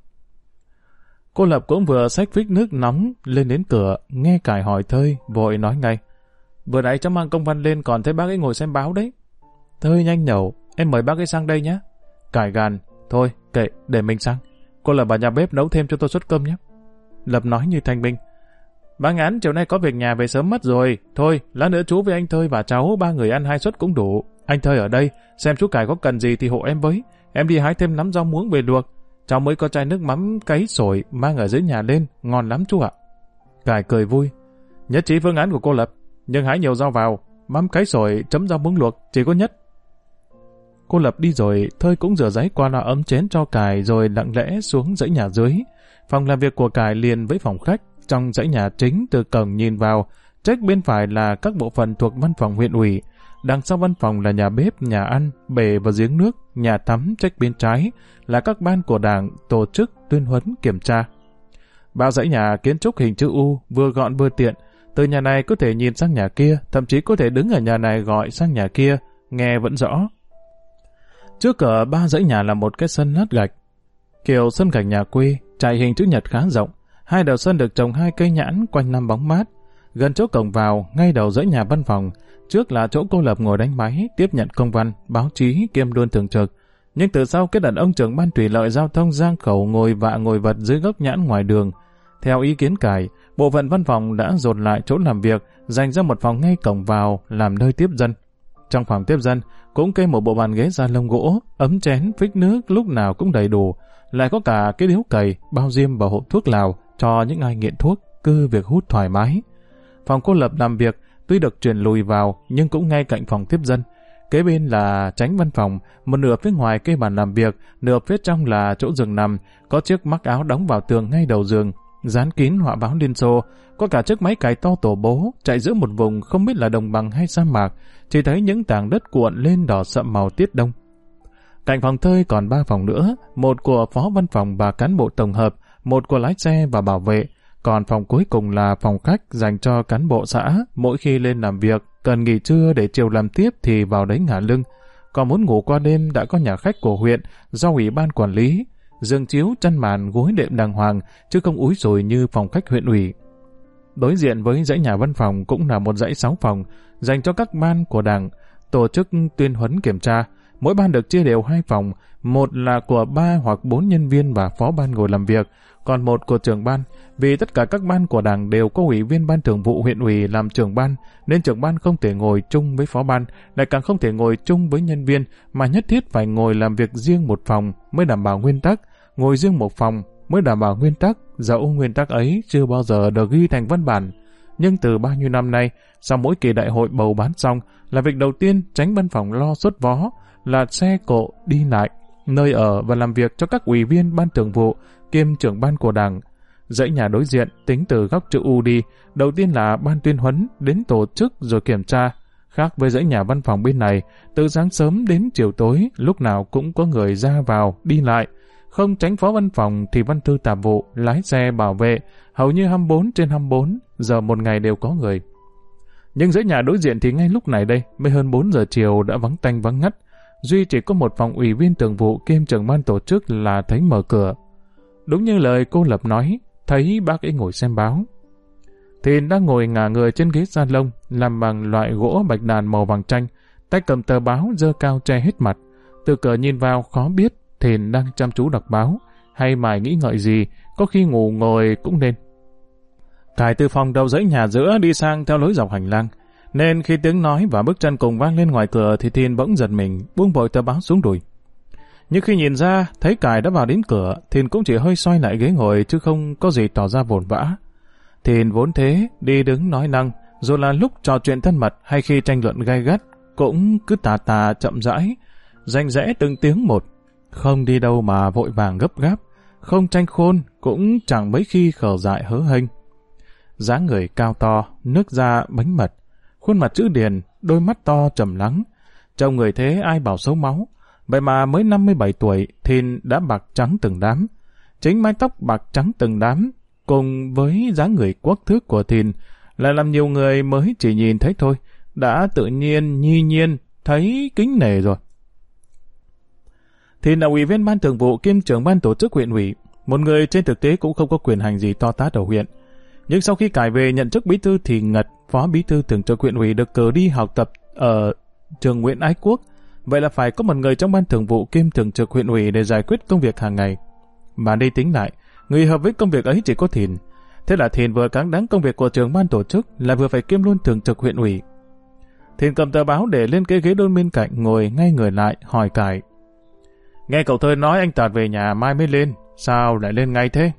Cô Lập cũng vừa xách phích nước nóng lên đến cửa, nghe Cải hỏi Thời, vội nói ngay. Vừa nãy cháu mang công văn lên còn thấy bác ấy ngồi xem báo đấy. Thời nhanh nhẩu, em mời bác ấy sang đây nhé. Cải gàn, thôi kệ, để mình sang. Cô Lập vào nhà bếp nấu thêm cho tôi suất cơm nhé. Lập nói như thanh binh. Bác Ngán chiều nay có việc nhà về sớm mất rồi. Thôi, lát nữa chú với anh Thơi và cháu 3 người ăn 2 suất cũng đủ. Anh Thơi ở đây, xem chú Cải có cần gì thì hộ em với. Em đi hái thêm nắm rau muống về luộc. Cháu mới có chai nước mắm cấy sổi mang ở dưới nhà lên, ngon lắm chú ạ. Cải cười vui. Nhất trí phương án của cô Lập, nhưng hái nhiều rau vào, mắm cấy sổi chấm rau muống luộc, chỉ có nhất. Cô Lập đi rồi, Thơi cũng rửa giấy qua lọ ấm chén cho Cải rồi lặng lẽ xuống dãy nhà dưới. Phòng làm việc của Cải liền với phòng khách. Trong dãy nhà chính từ cổng nhìn vào, trách bên phải là các bộ phận thuộc văn phòng huyện ủy, đằng sau văn phòng là nhà bếp, nhà ăn, bể và giếng nước, nhà tắm trách bên trái là các ban của đảng, tổ chức, tuyên huấn, kiểm tra. Bao dãy nhà kiến trúc hình chữ U, vừa gọn vừa tiện, từ nhà này có thể nhìn sang nhà kia, thậm chí có thể đứng ở nhà này gọi sang nhà kia, nghe vẫn rõ. Trước cửa 3 dãy nhà là một cái sân lát gạch, kiểu sân gạch nhà quê, trải hình chữ nhật khá rộng. 2 đầu sân được trồng 2 cây nhãn quanh năm bóng mát. Gần chỗ cổng vào, ngay đầu dãy nhà văn phòng, trước là chỗ cô Lập ngồi đánh máy, tiếp nhận công văn, báo chí kiêm luôn thường trực. Nhưng từ sau cái đàn ông trưởng ban thủy lợi giao thông Giang Khẩu ngồi vật dưới gốc nhãn ngoài đường. Theo ý kiến Cải, bộ phận văn phòng đã dồn lại chỗ làm việc, dành ra một phòng ngay cổng vào làm nơi tiếp dân. Trong phòng tiếp dân cũng kê một bộ bàn ghế da lông gỗ, ấm chén, phích nước lúc nào cũng đầy đủ, lại có cả cái điếu cày, bao diêm và hộp thuốc lào cho những ai nghiện thuốc, cứ việc hút thoải mái. Phòng cô Lập làm việc, tuy được chuyển lùi vào nhưng cũng ngay cạnh phòng tiếp dân. Kế bên là chánh văn phòng, một nửa phía ngoài cây bàn làm việc, nửa phía trong là chỗ giường nằm, có chiếc mắc áo đóng vào tường ngay đầu giường, dán kín họa báo Liên Xô, có cả chiếc máy cày to tổ bố chạy giữa một vùng không biết là đồng bằng hay sa mạc, chỉ thấy những tảng đất cuộn lên đỏ sậm màu tiết đông. Cạnh phòng thơi còn 3 phòng nữa, một của phó văn phòng và cán bộ tổng hợp, một của lái xe và bảo vệ, còn phòng cuối cùng là phòng khách dành cho cán bộ xã, mỗi khi lên làm việc, cần nghỉ trưa để chiều làm tiếp thì vào đấy ngả lưng. Còn muốn ngủ qua đêm đã có nhà khách của huyện do ủy ban quản lý, giường chiếu, chăn màn, gối đệm đàng hoàng, chứ không úi rùi như phòng khách huyện ủy. Đối diện với dãy nhà văn phòng cũng là một dãy 6 phòng dành cho các ban của đảng, tổ chức tuyên huấn kiểm tra. Mỗi ban được chia đều 2 phòng, một là của 3 hoặc 4 nhân viên và phó ban ngồi làm việc, còn một của trưởng ban. Vì tất cả các ban của đảng đều có ủy viên ban thường vụ huyện ủy làm trưởng ban, nên trưởng ban không thể ngồi chung với phó ban, lại càng không thể ngồi chung với nhân viên, mà nhất thiết phải ngồi làm việc riêng một phòng mới đảm bảo nguyên tắc, ngồi riêng một phòng mới đảm bảo nguyên tắc, dẫu nguyên tắc ấy chưa bao giờ được ghi thành văn bản. Nhưng từ bao nhiêu năm nay, sau mỗi kỳ đại hội bầu bán xong, là việc đầu tiên chánh văn phòng lo xuất vó, là xe cộ đi lại, nơi ở và làm việc cho các ủy viên ban thường vụ kiêm trưởng ban của đảng. Dãy nhà đối diện tính từ góc chữ U đi, đầu tiên là ban tuyên huấn đến tổ chức rồi kiểm tra. Khác với dãy nhà văn phòng bên này, từ sáng sớm đến chiều tối lúc nào cũng có người ra vào đi lại. Không tránh phó văn phòng thì văn thư tạp vụ, lái xe, bảo vệ, hầu như 24/24 giờ một ngày đều có người. Nhưng dãy nhà đối diện thì ngay lúc này đây, mới hơn 4 giờ chiều đã vắng tanh vắng ngắt. Duy chỉ có một phòng ủy viên thường vụ kiêm trưởng ban tổ chức là thấy mở cửa. Đúng như lời cô Lập nói, thấy bác ấy ngồi xem báo. Thì đang ngồi ngả người trên ghế salon làm bằng loại gỗ bạch đàn màu vàng chanh, tay cầm tờ báo giơ cao che hết mặt. Từ cửa nhìn vào khó biết Thìn đang chăm chú đọc báo, hay mải nghĩ ngợi gì, có khi ngủ ngồi cũng nên. Cải từ phòng đầu dãy nhà giữa đi sang theo lối dọc hành lang, nên khi tiếng nói và bước chân cùng vang lên ngoài cửa thì Thìn bỗng giật mình, buông vội tờ báo xuống đùi. Nhưng khi nhìn ra, thấy Cải đã vào đến cửa, Thìn cũng chỉ hơi xoay lại ghế ngồi chứ không có gì tỏ ra vồn vã. Thìn vốn thế, đi đứng nói năng, dù là lúc trò chuyện thân mật hay khi tranh luận gay gắt, cũng cứ tà tà chậm rãi, rành rẽ từng tiếng một, không đi đâu mà vội vàng gấp gáp, không tranh khôn, cũng chẳng mấy khi khờ dại hớ hênh. Dáng người cao to, nước da bánh mật, khuôn mặt chữ điền, đôi mắt to trầm lắng, trông người thế ai bảo xấu máu. Vậy mà mới 57 tuổi, Thìn đã bạc trắng từng đám. Chính mái tóc bạc trắng từng đám, cùng với dáng người quắc thước của Thìn, lại làm nhiều người mới chỉ nhìn thấy thôi, đã tự nhiên, nhi nhiên, thấy kính nể rồi. Thìn là ủy viên ban thường vụ kiêm trưởng ban tổ chức huyện ủy, một người trên thực tế cũng không có quyền hành gì to tát ở huyện. Nhưng sau khi cải về nhận chức bí thư thì Ngật, phó bí thư thường trực huyện ủy được cử đi học tập ở trường Nguyễn Ái Quốc. Vậy là phải có một người trong ban thường vụ kiêm thường trực huyện ủy để giải quyết công việc hàng ngày. Mà đi tính lại, người hợp với công việc ấy chỉ có Thìn. Thế là Thìn vừa cáng đáng công việc của trưởng ban tổ chức, lại vừa phải kiêm luôn thường trực huyện ủy. Thìn cầm tờ báo để lên cái ghế đôn bên cạnh, ngồi ngay người lại, hỏi Cải. Nghe cậu Thơi nói anh Tạt về nhà mai mới lên, sao lại lên ngay thế?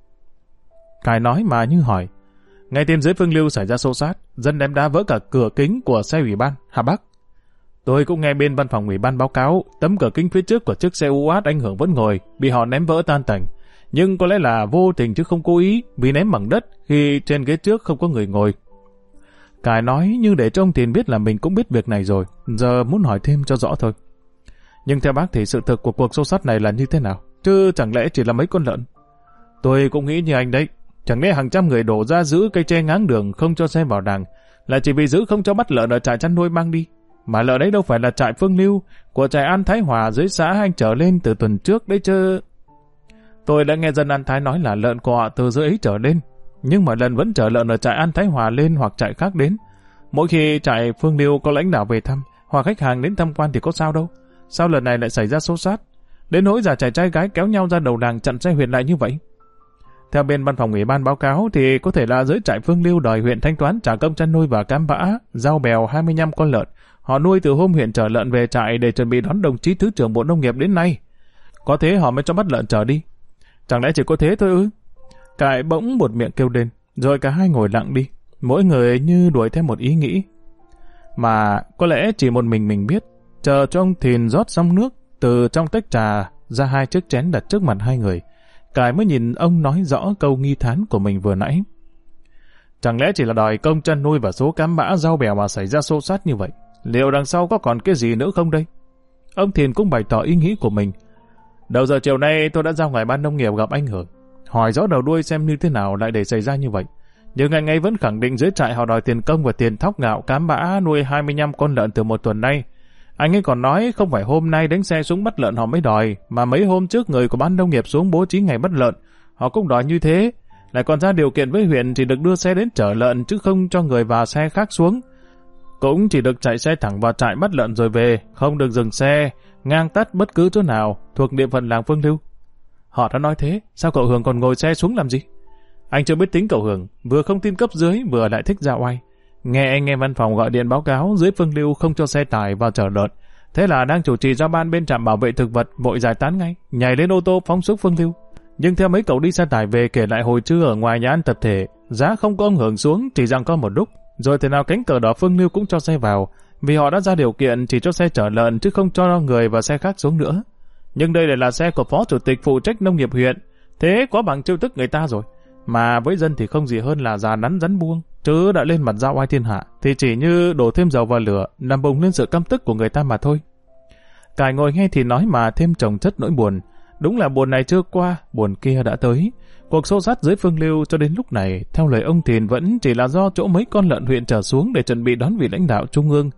Cải nói mà như hỏi. Ngay tên dưới Phương Lưu xảy ra xô xát, dân ném đá vỡ cả cửa kính của xe ủy ban, hả bác? Tôi cũng nghe bên văn phòng ủy ban báo cáo, tấm cửa kính phía trước của chiếc xe UAT anh Hưởng vẫn ngồi, bị họ ném vỡ tan tành. Nhưng có lẽ là vô tình chứ không cố ý, vì ném bằng đất khi trên ghế trước không có người ngồi. Cải nói như để cho ông Thìn biết là mình cũng biết việc này rồi, giờ muốn hỏi thêm cho rõ thôi. Nhưng theo bác thì sự thực của cuộc xô xát này là như thế nào? Chứ chẳng lẽ chỉ là mấy con lợn? Tôi cũng nghĩ như anh đấy. Chẳng lẽ hàng trăm người đổ ra giữ cây tre ngáng đường không cho xe vào đàng, là chỉ vì giữ không cho bắt lợn ở trại chăn nuôi mang đi. Mà lợn đấy đâu phải là trại Phương Lưu, của trại An Thái Hòa dưới xã anh trở lên từ tuần trước đấy chứ. Tôi đã nghe dân An Thái nói là lợn của họ từ dưới ấy trở lên, nhưng mà lần vẫn chở lợn ở trại An Thái Hòa lên hoặc trại khác đến. Mỗi khi trại Phương Lưu có lãnh đạo về thăm, hoặc khách hàng đến tham quan thì có sao đâu. Sao lần này lại xảy ra xô xát? Đến nỗi già trai trai gái kéo nhau ra đầu đàng chặn xe huyện lại như vậy. Theo bên văn phòng ủy ban báo cáo thì có thể là dưới trại Phương Lưu đòi huyện thanh toán trả công chăn nuôi và cám bã, rau bèo 25 con lợn. Họ nuôi từ hôm huyện chở lợn về trại để chuẩn bị đón đồng chí Thứ trưởng Bộ Nông nghiệp đến nay. Có thế họ mới cho bắt lợn chở đi. Chẳng lẽ chỉ có thế thôi ư? Cải bỗng một miệng kêu lên, rồi cả hai ngồi lặng đi. Mỗi người như đuổi theo một ý nghĩ, mà có lẽ chỉ một mình biết. Chờ cho ông Thìn rót xong nước từ trong tách trà ra 2 chiếc chén đặt trước mặt hai người, Cải mới nhìn ông nói rõ câu nghi thán của mình vừa nãy. Chẳng lẽ chỉ là đòi công chăn nuôi và số cám bã rau bèo mà xảy ra xô xát như vậy? Liệu đằng sau có còn cái gì nữa không đây? Ông Thìn cũng bày tỏ ý nghĩ của mình. Đầu giờ chiều nay tôi đã ra ngoài ban nông nghiệp gặp anh Hưởng, hỏi rõ đầu đuôi xem như thế nào lại để xảy ra như vậy. Nhưng anh ấy vẫn khẳng định dưới trại họ đòi tiền công và tiền thóc gạo cám bã nuôi 25 con lợn từ 1 tuần nay. Anh ấy còn nói không phải hôm nay đánh xe xuống bắt lợn họ mới đòi, mà mấy hôm trước người của ban nông nghiệp xuống bố trí ngày bắt lợn, họ cũng đòi như thế. Lại còn ra điều kiện với huyện chỉ được đưa xe đến chở lợn chứ không cho người vào xe khác xuống. Cũng chỉ được chạy xe thẳng vào trại bắt lợn rồi về, không được dừng xe, ngang tắt bất cứ chỗ nào thuộc địa phận làng Phương Lưu. Họ đã nói thế, sao cậu Hường còn ngồi xe xuống làm gì? Anh chưa biết tính cậu Hường, vừa không tin cấp dưới vừa lại thích ra oai. Nghe anh em văn phòng gọi điện báo cáo dưới Phương Lưu không cho xe tải vào chở lợn. Thế là đang chủ trì giao ban bên trạm bảo vệ thực vật vội giải tán ngay, nhảy lên ô tô phóng xuống Phương Lưu. Nhưng theo mấy cậu đi xe tải về kể lại hồi trưa ở ngoài nhà ăn tập thể, giá không có ông Hưởng xuống, chỉ rằng có một lúc. Rồi thế nào cánh cờ đỏ Phương Lưu cũng cho xe vào, vì họ đã ra điều kiện chỉ cho xe chở lợn chứ không cho người và xe khác xuống nữa. Nhưng đây lại là xe của phó chủ tịch phụ trách nông nghiệp huyện, thế quá bằng trêu tức người ta rồi. Mà với dân thì không gì hơn là già nắn rắn buông, chứ đã lên mặt giao oai thiên hạ thì chỉ như đổ thêm dầu vào lửa, làm bùng lên sự căm tức của người ta mà thôi. Cải ngồi nghe thì nói mà thêm chồng chất nỗi buồn. Đúng là buồn này chưa qua, buồn kia đã tới. Cuộc xô xát dưới Phương Lưu cho đến lúc này, theo lời ông Thìn vẫn chỉ là do chỗ mấy con lợn huyện trở xuống để chuẩn bị đón vị lãnh đạo trung ương.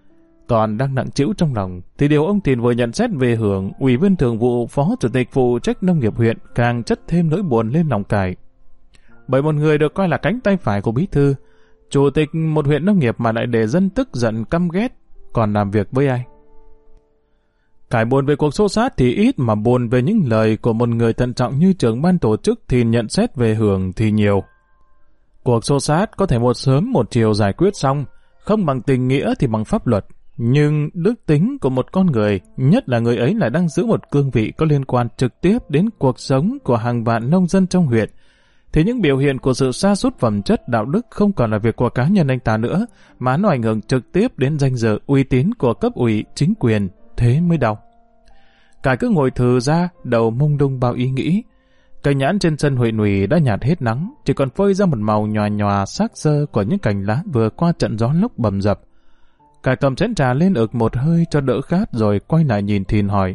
Còn đang nặng trĩu trong lòng, thì điều ông Thìn vừa nhận xét về Hưởng, ủy viên thường vụ phó chủ tịch phụ trách nông nghiệp huyện, càng chất thêm nỗi buồn lên lòng Cải. Bởi một người được coi là cánh tay phải của bí thư, chủ tịch một huyện nông nghiệp mà lại để dân tức giận căm ghét, còn làm việc với ai? Cải buồn về cuộc xô xát thì ít, mà buồn về những lời của một người thận trọng như trưởng ban tổ chức thì nhận xét về Hưởng thì nhiều. Cuộc xô xát có thể một sớm một chiều giải quyết xong, không bằng tình nghĩa thì bằng pháp luật. Nhưng đức tính của một con người, nhất là người ấy lại đang giữ một cương vị có liên quan trực tiếp đến cuộc sống của hàng vạn nông dân trong huyện, thì những biểu hiện của sự sa sút phẩm chất đạo đức không còn là việc của cá nhân anh ta nữa, mà nó ảnh hưởng trực tiếp đến danh dự uy tín của cấp ủy chính quyền, thế mới đau. Cải cứ ngồi thừ ra, đầu mông lung bao ý nghĩ. Cây nhãn trên sân huyện ủy đã nhạt hết nắng, chỉ còn phơi ra một màu nhòa nhòa xác xơ của những cành lá vừa qua trận gió lốc bầm dập. Cải cầm chén trà lên ực một hơi cho đỡ khát rồi quay lại nhìn Thìn hỏi.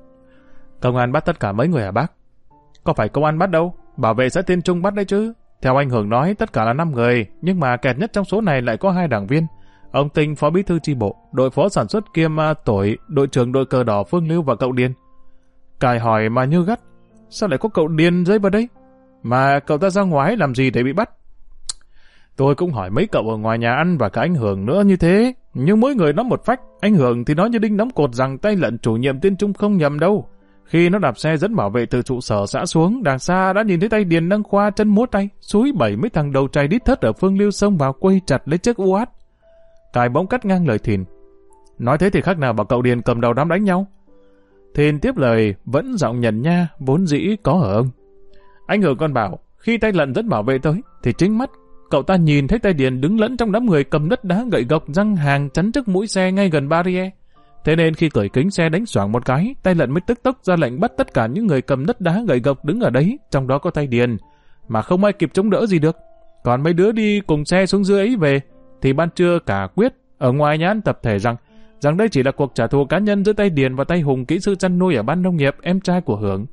Công an bắt tất cả mấy người hả bác? Có phải công an bắt đâu, bảo vệ xã Tiên Trung bắt đấy chứ. Theo anh Hưởng nói tất cả là 5 người, nhưng mà kẹt nhất trong số này lại có 2 đảng viên. Ông Tinh phó bí thư chi bộ, đội phó sản xuất kiêm Tội, đội trưởng đội cờ đỏ Phương Lưu và cậu Điền. Cải hỏi mà như gắt, sao lại có cậu Điền rơi vào đây? Mà cậu ta ra ngoài làm gì để bị bắt? Tôi cũng hỏi mấy cậu ở ngoài nhà ăn và cả anh Hưởng nữa như thế, nhưng mỗi người nói một phách. Anh Hưởng thì nói như đinh đóng cột rằng tay lận chủ nhiệm Tiên Trung không nhầm đâu. Khi nó đạp xe dẫn bảo vệ từ trụ sở xã xuống, đằng xa đã nhìn thấy tay Điền nâng khoa chân múa tay, suối 70 thằng đầu trai đít thất ở Phương Lưu xông vào quây chặt lấy chiếc UH. Cải bỗng cắt ngang lời Thìn. Nói thế thì khác nào bảo cậu Điền cầm đầu đám đánh nhau. Thìn tiếp lời vẫn giọng nhần nha vốn dĩ có ở ông. Anh Hưởng con bảo khi tay lận dẫn bảo vệ tới thì chính mắt cậu ta nhìn thấy tay Điền đứng lẫn trong đám người cầm đất đá gậy gộc răng hàng chắn trước mũi xe ngay gần barrier. Thế nên khi cởi kính xe đánh xoảng một cái, tay lận mới tức tốc ra lệnh bắt tất cả những người cầm đất đá gậy gộc đứng ở đấy, trong đó có tay Điền, mà không ai kịp chống đỡ gì được. Còn mấy đứa đi cùng xe xuống dưới ấy về thì ban trưa cả quyết ở ngoài nhà ăn tập thể rằng đây chỉ là cuộc trả thù cá nhân giữa tay Điền và tay Hùng, kỹ sư chăn nuôi ở ban nông nghiệp, em trai của Hưởng.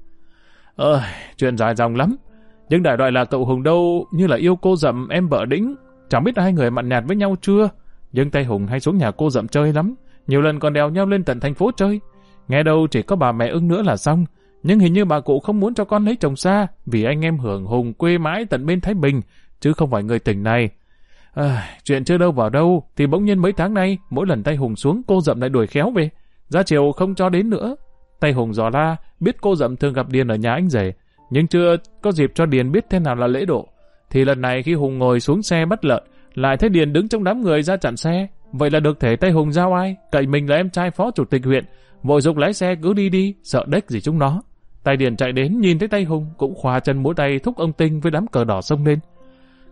Chuyện dài dòng lắm. Nhưng đại loại là cậu Hùng đâu như là yêu cô Dậm em vợ Đĩnh, chẳng biết hai người mặn nhạt với nhau chưa. Nhưng tay Hùng hay xuống nhà cô Dậm chơi lắm, nhiều lần còn đèo nhau lên tận thành phố chơi. Nghe đâu chỉ có bà mẹ ưng nữa là xong, nhưng hình như bà cụ không muốn cho con lấy chồng xa, vì anh em Hưởng Hùng quê mãi tận bên Thái Bình, chứ không phải người tỉnh này. Chuyện chưa đâu vào đâu, thì bỗng nhiên mấy tháng nay, mỗi lần tay Hùng xuống cô Dậm lại đuổi khéo về, ra chiều không cho đến nữa. Tay Hùng dò la, biết cô Dậm thường gặp Điền ở nhà anh rể, nhưng chưa có dịp cho Điền biết thế nào là lễ độ. Thì lần này khi Hùng ngồi xuống xe bắt lợn, lại thấy Điền đứng trong đám người ra chặn xe. Vậy là được thể tay Hùng giao ai, cậy mình là em trai phó chủ tịch huyện, vội giục lái xe cứ đi, sợ đếch gì chúng nó. Tay Điền chạy đến nhìn thấy tay Hùng cũng khoa chân múa tay thúc ông Tinh với đám cờ đỏ xông lên.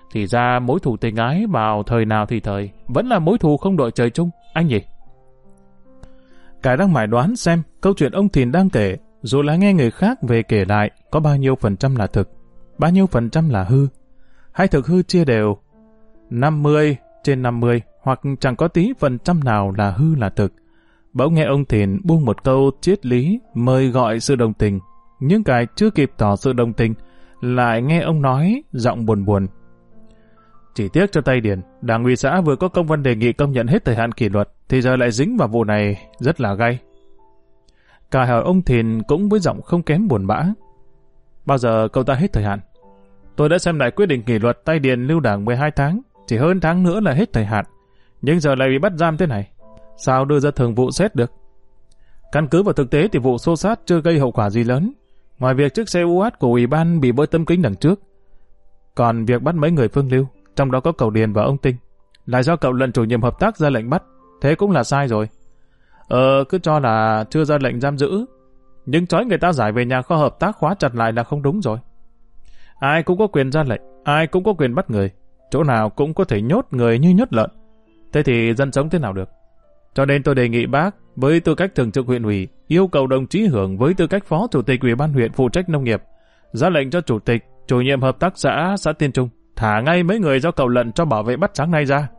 Thì ra mối thù tình ái vào thời nào thì thời, vẫn là mối thù không đội trời chung, anh nhỉ? Cải đang mải đoán xem câu chuyện ông Thìn đang kể, dù là nghe người khác về kể lại, có bao nhiêu phần trăm là thực, bao nhiêu phần trăm là hư, hay thực hư chia đều 50/50, hoặc chẳng có tí phần trăm nào là hư là thực. Bỗng nghe ông Thìn buông một câu triết lý mời gọi sự đồng tình, nhưng Cải chưa kịp tỏ sự đồng tình, lại nghe ông nói giọng buồn buồn. Chỉ tiếc cho Tây Điền, Đảng ủy xã vừa có công văn đề nghị công nhận hết thời hạn kỷ luật, thì giờ lại dính vào vụ này rất là gay. Cải hỏi ông Thìn cũng với giọng không kém buồn bã. Bao giờ cậu ta hết thời hạn? Tôi đã xem lại quyết định kỷ luật Tây Điền lưu đảng 12 tháng, chỉ hơn tháng nữa là hết thời hạn, nhưng giờ lại bị bắt giam thế này. Sao đưa ra thường vụ xét được? Căn cứ vào thực tế thì vụ xô xát chưa gây hậu quả gì lớn, ngoài việc chiếc xe UH của ủy ban bị bơi tấm kính đằng trước. Còn việc bắt mấy người phương lưu, trong đó có cậu Điền và ông Tinh, lại do cậu lận chủ nhiệm hợp tác ra lệnh bắt, thế cũng là sai rồi. Cứ cho là chưa ra lệnh giam giữ, nhưng trói người ta giải về nhà kho hợp tác khóa chặt lại là không đúng rồi. Ai cũng có quyền ra lệnh, ai cũng có quyền bắt người, chỗ nào cũng có thể nhốt người như nhốt lợn. Thế thì dân sống thế nào được? Cho nên tôi đề nghị bác, với tư cách thường trực huyện ủy, yêu cầu đồng chí Hưởng với tư cách phó chủ tịch ủy ban huyện phụ trách nông nghiệp, ra lệnh cho chủ tịch, chủ nhiệm hợp tác xã Tiên Trung, thả ngay mấy người do cậu lận cho bảo vệ bắt sáng nay ra.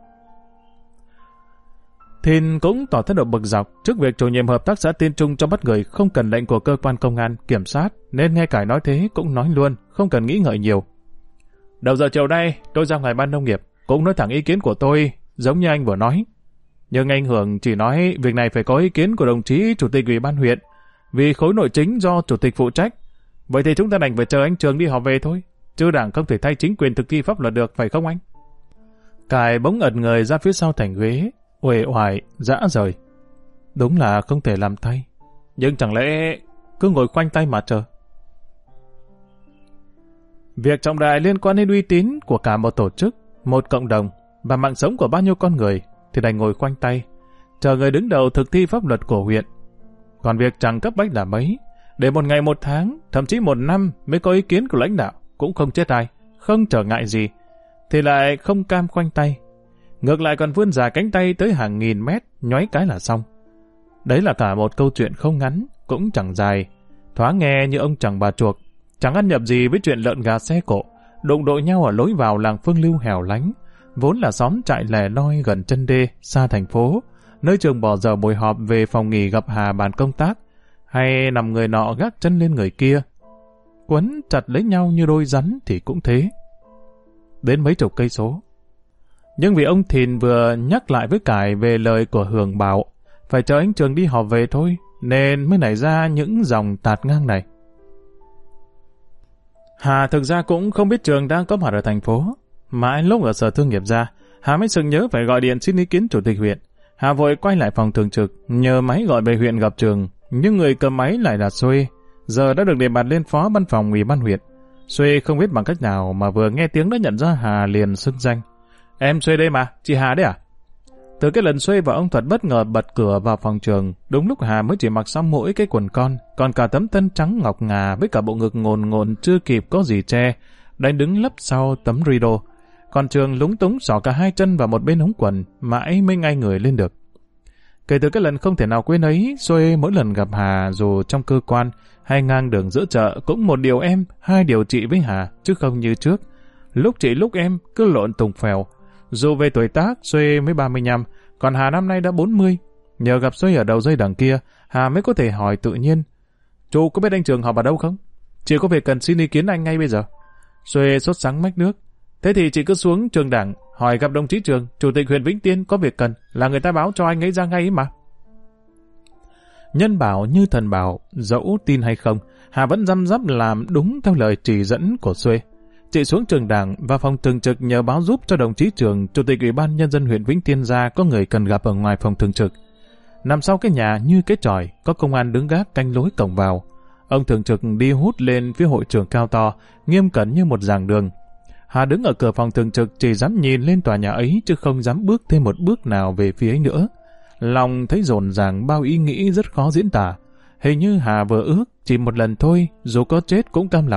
Thìn cũng tỏ thái độ bực dọc trước việc chủ nhiệm hợp tác xã Tiên Trung cho bắt người không cần lệnh của cơ quan công an, kiểm sát, nên nghe Cải nói thế cũng nói luôn, không cần nghĩ ngợi nhiều. Đầu giờ chiều nay, tôi ra ngoài ban nông nghiệp, cũng nói thẳng ý kiến của tôi, giống như anh vừa nói. Nhưng anh Hưởng chỉ nói việc này phải có ý kiến của đồng chí chủ tịch ủy ban huyện, vì khối nội chính do chủ tịch phụ trách. Vậy thì chúng ta đành phải chờ anh Trường đi họp về thôi, chứ đảng không thể thay chính quyền thực thi pháp luật được, phải không anh? Cải bỗng ẩn người ra phía sau thành ghế, uể oải, dã rời. Đúng là không thể làm thay, nhưng chẳng lẽ cứ ngồi khoanh tay mà chờ? Việc trọng đại liên quan đến uy tín của cả một tổ chức, một cộng đồng và mạng sống của bao nhiêu con người thì đành ngồi khoanh tay, chờ người đứng đầu thực thi pháp luật của huyện. Còn việc chẳng cấp bách là mấy, để một ngày một tháng, thậm chí một năm mới có ý kiến của lãnh đạo, cũng không chết ai, không trở ngại gì, thì lại không cam khoanh tay. Ngược lại còn vươn dài cánh tay tới hàng nghìn mét, nhoáy cái là xong. Đấy là cả một câu chuyện không ngắn, cũng chẳng dài, thoáng nghe như ông chằng bà chuộc, chẳng ăn nhập gì với chuyện lợn gà xe cộ, đụng độ nhau ở lối vào làng Phương Lưu hẻo lánh, vốn là xóm trại lẻ loi gần chân đê, xa thành phố, nơi Trường bỏ giờ buổi họp về phòng nghỉ gặp Hà bàn công tác, hay nằm người nọ gác chân lên người kia, quấn chặt lấy nhau như đôi rắn thì cũng thế. Đến mấy chục cây số. Nhưng vì ông Thìn vừa nhắc lại với Cải về lời của Hưởng bảo phải chờ anh Trường đi họp về thôi, nên mới nảy ra những dòng tạt ngang này. Hà thực ra cũng không biết Trường đang có mặt ở thành phố. Mãi lúc ở sở thương nghiệp ra, Hà mới sực nhớ phải gọi điện xin ý kiến chủ tịch huyện. Hà vội quay lại phòng thường trực, nhờ máy gọi về huyện gặp Trường, nhưng người cầm máy lại là Xuê, giờ đã được đề bạt lên phó văn phòng ủy ban huyện. Xuê không biết bằng cách nào mà vừa nghe tiếng đã nhận ra Hà liền xưng danh. Em Xuê đây mà, chị Hà đấy à? Từ cái lần Xuê và ông Thuật bất ngờ bật cửa vào phòng Trường, đúng lúc Hà mới chỉ mặc xong mỗi cái quần con, còn cả tấm thân trắng ngọc ngà với cả bộ ngực ngồn ngộn chưa kịp có gì che, đang đứng lấp sau tấm rideau. Còn Trường lúng túng xỏ cả hai chân vào một bên ống quần, mãi mới ngay người lên được. Kể từ cái lần không thể nào quên ấy, Xuê mỗi lần gặp Hà dù trong cơ quan hay ngang đường giữa chợ cũng một điều em, hai điều chị với Hà, chứ không như trước. Lúc chị lúc em cứ lộn tùng phèo. Dù về tuổi tác, Xuê mới 35, còn Hà năm nay đã 40. Nhờ gặp Xuê ở đầu dây đằng kia, Hà mới có thể hỏi tự nhiên. Chú có biết anh Trường họp ở đâu không? Chị có việc cần xin ý kiến anh ngay bây giờ. Xuê sốt sắng mách nước. Thế thì chị cứ xuống trường đảng, hỏi gặp đồng chí Trường, chủ tịch huyện Vĩnh Tiên có việc cần, là người ta báo cho anh ấy ra ngay ấy mà. Nhân bảo như thần bảo, dẫu tin hay không, Hà vẫn răm rắp làm đúng theo lời chỉ dẫn của Xuê. Chị xuống trường đảng và phòng thường trực nhờ báo giúp cho đồng chí Trường, chủ tịch ủy ban nhân dân huyện Vĩnh Tiên ra có người cần gặp ở ngoài phòng thường trực. Nằm sau cái nhà như cái chòi, có công an đứng gác canh lối cổng vào. Ông thường trực đi hút lên phía hội trường cao to, nghiêm cẩn như một giảng đường. Hà đứng ở cửa phòng thường trực chỉ dám nhìn lên tòa nhà ấy chứ không dám bước thêm một bước nào về phía ấy nữa. Lòng thấy rộn ràng bao ý nghĩ rất khó diễn tả. Hình như Hà vừa ước chỉ một lần thôi, dù có chết cũng cam lòng,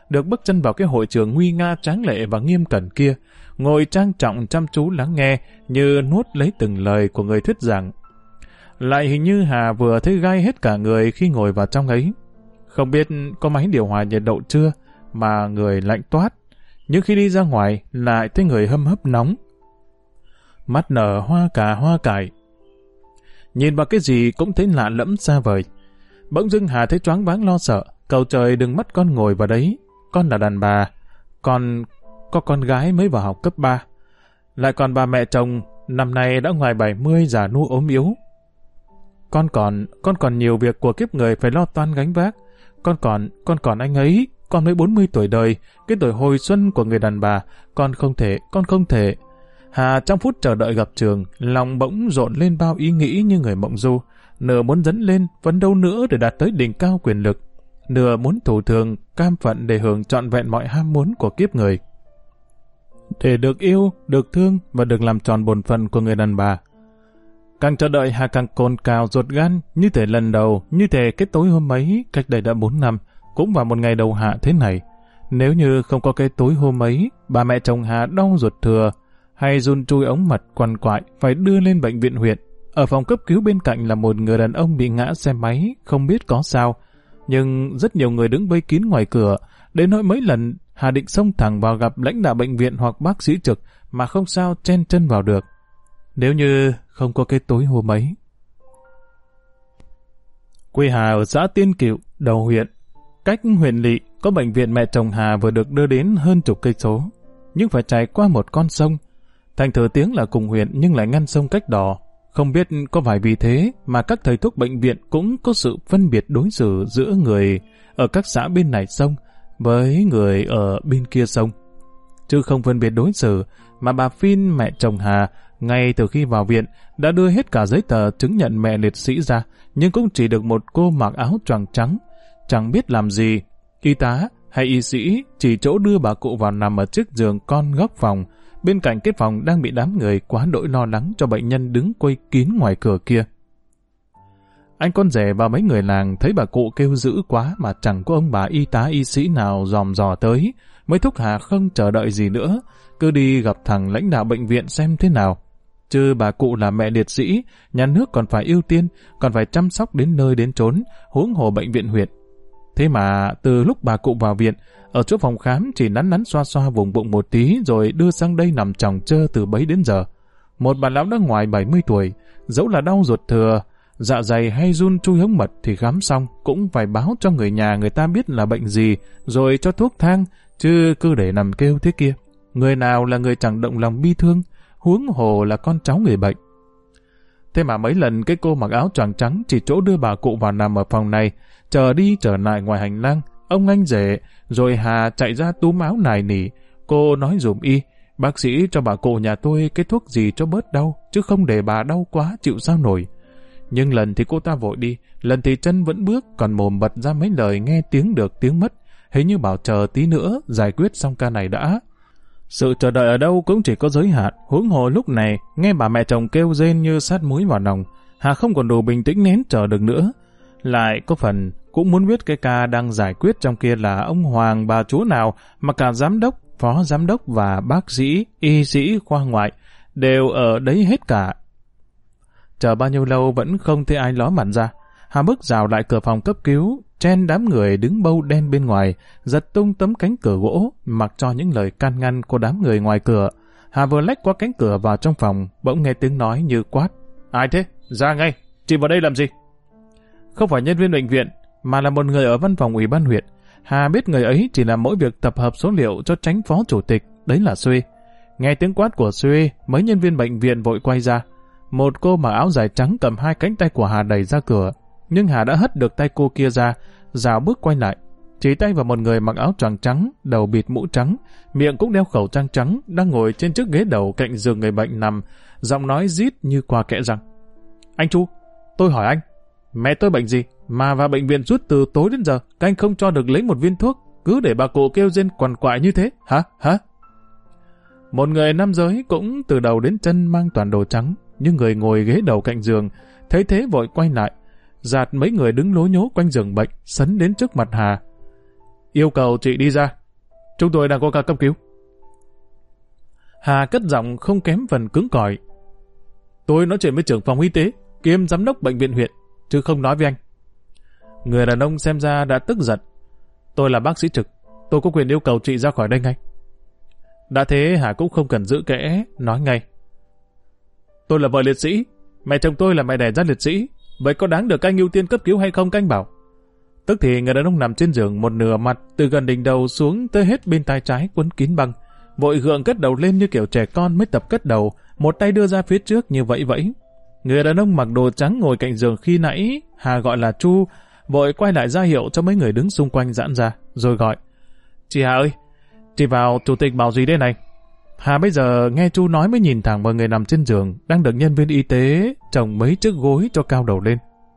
được bước chân vào cái hội trường nguy nga tráng lệ và nghiêm cẩn kia, ngồi trang trọng chăm chú lắng nghe như nuốt lấy từng lời của người thuyết giảng. Lại hình như Hà vừa thấy gai hết cả người khi ngồi vào trong ấy. Không biết có máy điều hòa nhiệt độ chưa mà người lạnh toát, nhưng khi đi ra ngoài lại thấy người hâm hấp nóng. Mắt nở hoa cà hoa cải. Nhìn vào cái gì cũng thấy lạ lẫm xa vời. Bỗng dưng Hà thấy choáng váng lo sợ. Cầu trời đừng mất con ngồi vào đấy. Con là đàn bà. Con có con gái mới vào học cấp 3. Lại còn bà mẹ chồng năm nay đã ngoài 70, già nua ốm yếu. Con còn nhiều việc của kiếp người phải lo toan gánh vác. Con còn anh ấy. Con mới 40 tuổi đời, cái tuổi hồi xuân của người đàn bà. Con không thể. Hà trong phút chờ đợi gặp Trường, lòng bỗng rộn lên bao ý nghĩ như người mộng du. Nửa muốn dấn lên, phấn đấu nữa để đạt tới đỉnh cao quyền lực. Nửa muốn thủ thường, cam phận để hưởng trọn vẹn mọi ham muốn của kiếp người. Để được yêu, được thương và được làm tròn bổn phận của người đàn bà. Càng chờ đợi Hà càng cồn cào ruột gan, như thể lần đầu, như thể cái tối hôm ấy, cách đây đã 4 năm, cũng vào một ngày đầu hạ thế này. Nếu như không có cái tối hôm ấy, bà mẹ chồng Hà đau ruột thừa, hay run chui ống mật quằn quại phải đưa lên bệnh viện huyện. Ở phòng cấp cứu bên cạnh là một người đàn ông bị ngã xe máy, không biết có sao. Nhưng rất nhiều người đứng vây kín ngoài cửa, đến nỗi mấy lần Hà định xông thẳng vào gặp lãnh đạo bệnh viện hoặc bác sĩ trực mà không sao chen chân vào được. Nếu như không có cái tối hôm ấy. Quê Hà ở xã Tiên Cựu, đầu huyện. Cách huyện lỵ có bệnh viện mẹ chồng Hà vừa được đưa đến hơn chục cây số, nhưng phải trải qua một con sông. Thành thử tiếng là cùng huyện nhưng lại ngăn sông cách đò. Không biết có phải vì thế mà các thầy thuốc bệnh viện cũng có sự phân biệt đối xử giữa người ở các xã bên này sông với người ở bên kia sông. Chứ không phân biệt đối xử mà bà Phin mẹ chồng Hà ngay từ khi vào viện đã đưa hết cả giấy tờ chứng nhận mẹ liệt sĩ ra, nhưng cũng chỉ được một cô mặc áo choàng trắng, chẳng biết làm gì. Y tá hay y sĩ chỉ chỗ đưa bà cụ vào nằm ở chiếc giường con góc phòng, bên cạnh cái phòng đang bị đám người quá đỗi lo lắng cho bệnh nhân đứng quây kín ngoài cửa kia. Anh con rể và mấy người làng thấy bà cụ kêu dữ quá mà chẳng có ông bà y tá y sĩ nào dòm dò tới, mới thúc Hà không chờ đợi gì nữa, cứ đi gặp thằng lãnh đạo bệnh viện xem thế nào. Chứ bà cụ là mẹ liệt sĩ, nhà nước còn phải ưu tiên, còn phải chăm sóc đến nơi đến chốn, huống hồ bệnh viện huyện. Thế mà từ lúc bà cụ vào viện, ở chỗ phòng khám chỉ nắn xoa xoa vùng bụng một tí rồi đưa sang đây nằm chòng chơ từ bấy đến giờ. Một bà lão đã ngoài 70 tuổi, dẫu là đau ruột thừa, dạ dày hay run chui ống mật thì khám xong cũng phải báo cho người nhà người ta biết là bệnh gì rồi cho thuốc thang, chứ cứ để nằm kêu thế kia. Người nào là người chẳng động lòng bi thương, huống hồ là con cháu người bệnh. Thế mà mấy lần cái cô mặc áo choàng trắng chỉ chỗ đưa bà cụ vào nằm ở phòng này, chờ đi trở lại ngoài hành lang, ông anh rể, rồi Hà chạy ra túm áo nài nỉ. Cô nói dùm y, bác sĩ cho bà cụ nhà tôi cái thuốc gì cho bớt đau, chứ không để bà đau quá chịu sao nổi. Nhưng lần thì cô ta vội đi, lần thì chân vẫn bước, còn mồm bật ra mấy lời nghe tiếng được tiếng mất, hình như bảo chờ tí nữa giải quyết xong ca này đã. Sự chờ đợi ở đâu cũng chỉ có giới hạn, huống hồ lúc này nghe bà mẹ chồng kêu rên như sát muối vào nòng, Hà không còn đủ bình tĩnh nén chờ được nữa. Lại có phần cũng muốn biết cái ca đang giải quyết trong kia là ông Hoàng bà chúa nào mà cả giám đốc, phó giám đốc và bác sĩ, y sĩ khoa ngoại đều ở đấy hết cả. Chờ bao nhiêu lâu vẫn không thấy ai ló mặt ra. Hà bước rào lại cửa phòng cấp cứu, chen đám người đứng bâu đen bên ngoài, giật tung tấm cánh cửa gỗ, mặc cho những lời can ngăn của đám người ngoài cửa. Hà vừa lách qua cánh cửa vào trong phòng, bỗng nghe tiếng nói như quát. Ai thế? Ra ngay! Chị vào đây làm gì? Không phải nhân viên bệnh viện, mà là một người ở văn phòng ủy ban huyện. Hà biết người ấy chỉ làm mỗi việc tập hợp số liệu cho tránh phó chủ tịch, đấy là Xuê. Nghe tiếng quát của Xuê, mấy nhân viên bệnh viện vội quay ra. Một cô mặc áo dài trắng cầm hai cánh tay của Hà đẩy ra cửa, nhưng Hà đã hất được tay cô kia ra, rào bước quay lại, chỉ tay vào một người mặc áo choàng trắng, đầu bịt mũ trắng, miệng cũng đeo khẩu trang trắng, đang ngồi trên chiếc ghế đầu cạnh giường người bệnh nằm, giọng nói rít như qua kẽ răng. Anh Chu, tôi hỏi anh, mẹ tôi bệnh gì mà vào bệnh viện suốt từ tối đến giờ, các anh không cho được lấy một viên thuốc, cứ để bà cụ kêu rên quằn quại như thế, hả? Một người nam giới cũng từ đầu đến chân mang toàn đồ trắng, nhưng người ngồi ghế đầu cạnh giường, thấy thế vội quay lại, dạt mấy người đứng lố nhố quanh giường bệnh, sấn đến trước mặt Hà. Yêu cầu chị đi ra, chúng tôi đang có ca cấp cứu. Hà cất giọng không kém phần cứng cỏi. Tôi nói chuyện với trưởng phòng y tế, kiêm giám đốc bệnh viện huyện, chứ không nói với anh. Người đàn ông xem ra đã tức giận. Tôi là bác sĩ trực, tôi có quyền yêu cầu chị ra khỏi đây ngay. Đã thế Hà cũng không cần giữ kẽ, nói ngay. Tôi là vợ liệt sĩ, mẹ chồng tôi là mẹ đẻ ra liệt sĩ, vậy có đáng được anh ưu tiên cấp cứu hay không các anh bảo? Tức thì người đàn ông nằm trên giường một nửa mặt từ gần đỉnh đầu xuống tới hết bên tai trái quấn kín băng, vội gượng cất đầu lên như kiểu trẻ con mới tập cất đầu, một tay đưa ra phía trước như vẫy vẫy. Người đàn ông mặc đồ trắng ngồi cạnh giường khi nãy Hà gọi là Chu, vội quay lại ra hiệu cho mấy người đứng xung quanh giãn ra, rồi gọi. Chị Hà ơi, chị vào chủ tịch bảo gì đây này? Hà bây giờ nghe Chu nói mới nhìn thẳng vào người nằm trên giường, đang được nhân viên y tế chồng mấy chiếc gối cho cao đầu lên.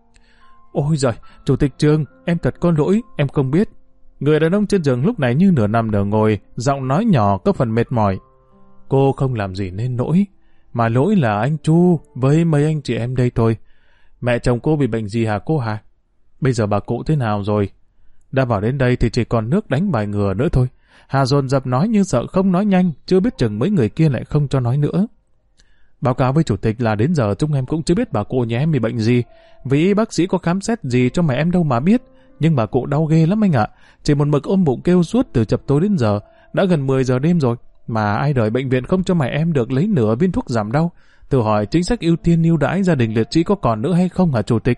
Ôi giời, chủ tịch Trương, em thật có lỗi, em không biết. Người đàn ông trên giường lúc này như nửa nằm nửa ngồi, giọng nói nhỏ có phần mệt mỏi. Cô không làm gì nên lỗi, mà lỗi là anh Chu với mấy anh chị em đây thôi. Mẹ chồng cô bị bệnh gì hả cô Hà? Bây giờ bà cụ thế nào rồi? Đã vào đến đây thì chỉ còn nước đánh bài ngừa nữa thôi. Hà dồn dập nói như sợ không nói nhanh, chưa biết chừng mấy người kia lại không cho nói nữa. Báo cáo với chủ tịch là đến giờ chúng em cũng chưa biết bà cụ nhà em bị bệnh gì, vì bác sĩ có khám xét gì cho mẹ em đâu mà biết. Nhưng bà cụ đau ghê lắm anh ạ, chỉ một mực ôm bụng kêu suốt từ chập tối đến giờ, đã gần 10 giờ đêm rồi, mà ai đợi bệnh viện không cho mẹ em được lấy nửa viên thuốc giảm đau. Tự hỏi chính sách ưu tiên ưu đãi gia đình liệt sĩ có còn nữa hay không hả chủ tịch?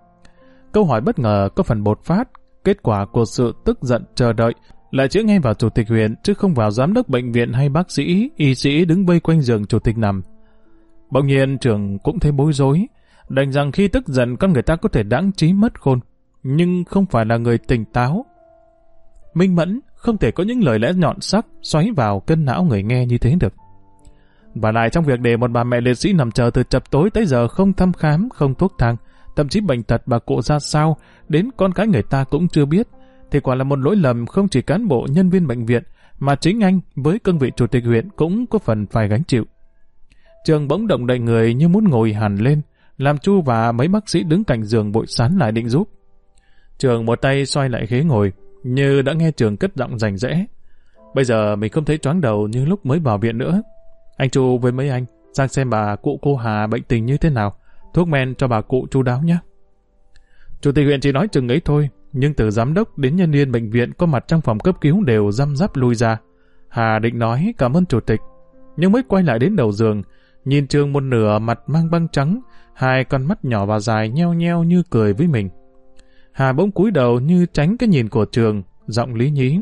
Câu hỏi bất ngờ có phần bột phát, kết quả của sự tức giận chờ đợi lại chĩa ngay vào chủ tịch huyện chứ không vào giám đốc bệnh viện hay bác sĩ, y sĩ đứng vây quanh giường chủ tịch nằm. Bỗng nhiên trưởng cũng thấy bối rối, đành rằng khi tức giận con người ta có thể đãng trí mất khôn, nhưng không phải là người tỉnh táo. Minh mẫn không thể có những lời lẽ nhọn sắc xoáy vào cân não người nghe như thế được. Và lại trong việc để một bà mẹ liệt sĩ nằm chờ từ chập tối tới giờ không thăm khám, không thuốc thang, thậm chí bệnh tật bà cụ ra sao, đến con cái người ta cũng chưa biết, thì quả là một lỗi lầm không chỉ cán bộ nhân viên bệnh viện, mà chính anh với cương vị chủ tịch huyện cũng có phần phải gánh chịu. Trường bỗng động đậy người như muốn ngồi hẳn lên, làm Chu và mấy bác sĩ đứng cạnh giường vội sán lại định giúp. Trường một tay xoay lại ghế ngồi, như đã nghe Trường cất giọng rành rẽ. Bây giờ mình không thấy choáng đầu như lúc mới vào viện nữa. Anh Chu với mấy anh sang xem bà cụ cô Hà bệnh tình như thế nào, thuốc men cho bà cụ chu đáo nhé. Chủ tịch huyện chỉ nói chừng ấy thôi, nhưng từ giám đốc đến nhân viên bệnh viện có mặt trong phòng cấp cứu đều răm rắp lui ra. Hà định nói cảm ơn chủ tịch, nhưng mới quay lại đến đầu giường, nhìn Trường một nửa mặt mang băng trắng, hai con mắt nhỏ và dài nheo nheo như cười với mình. Hà bỗng cúi đầu như tránh cái nhìn của Trường, giọng lý nhí.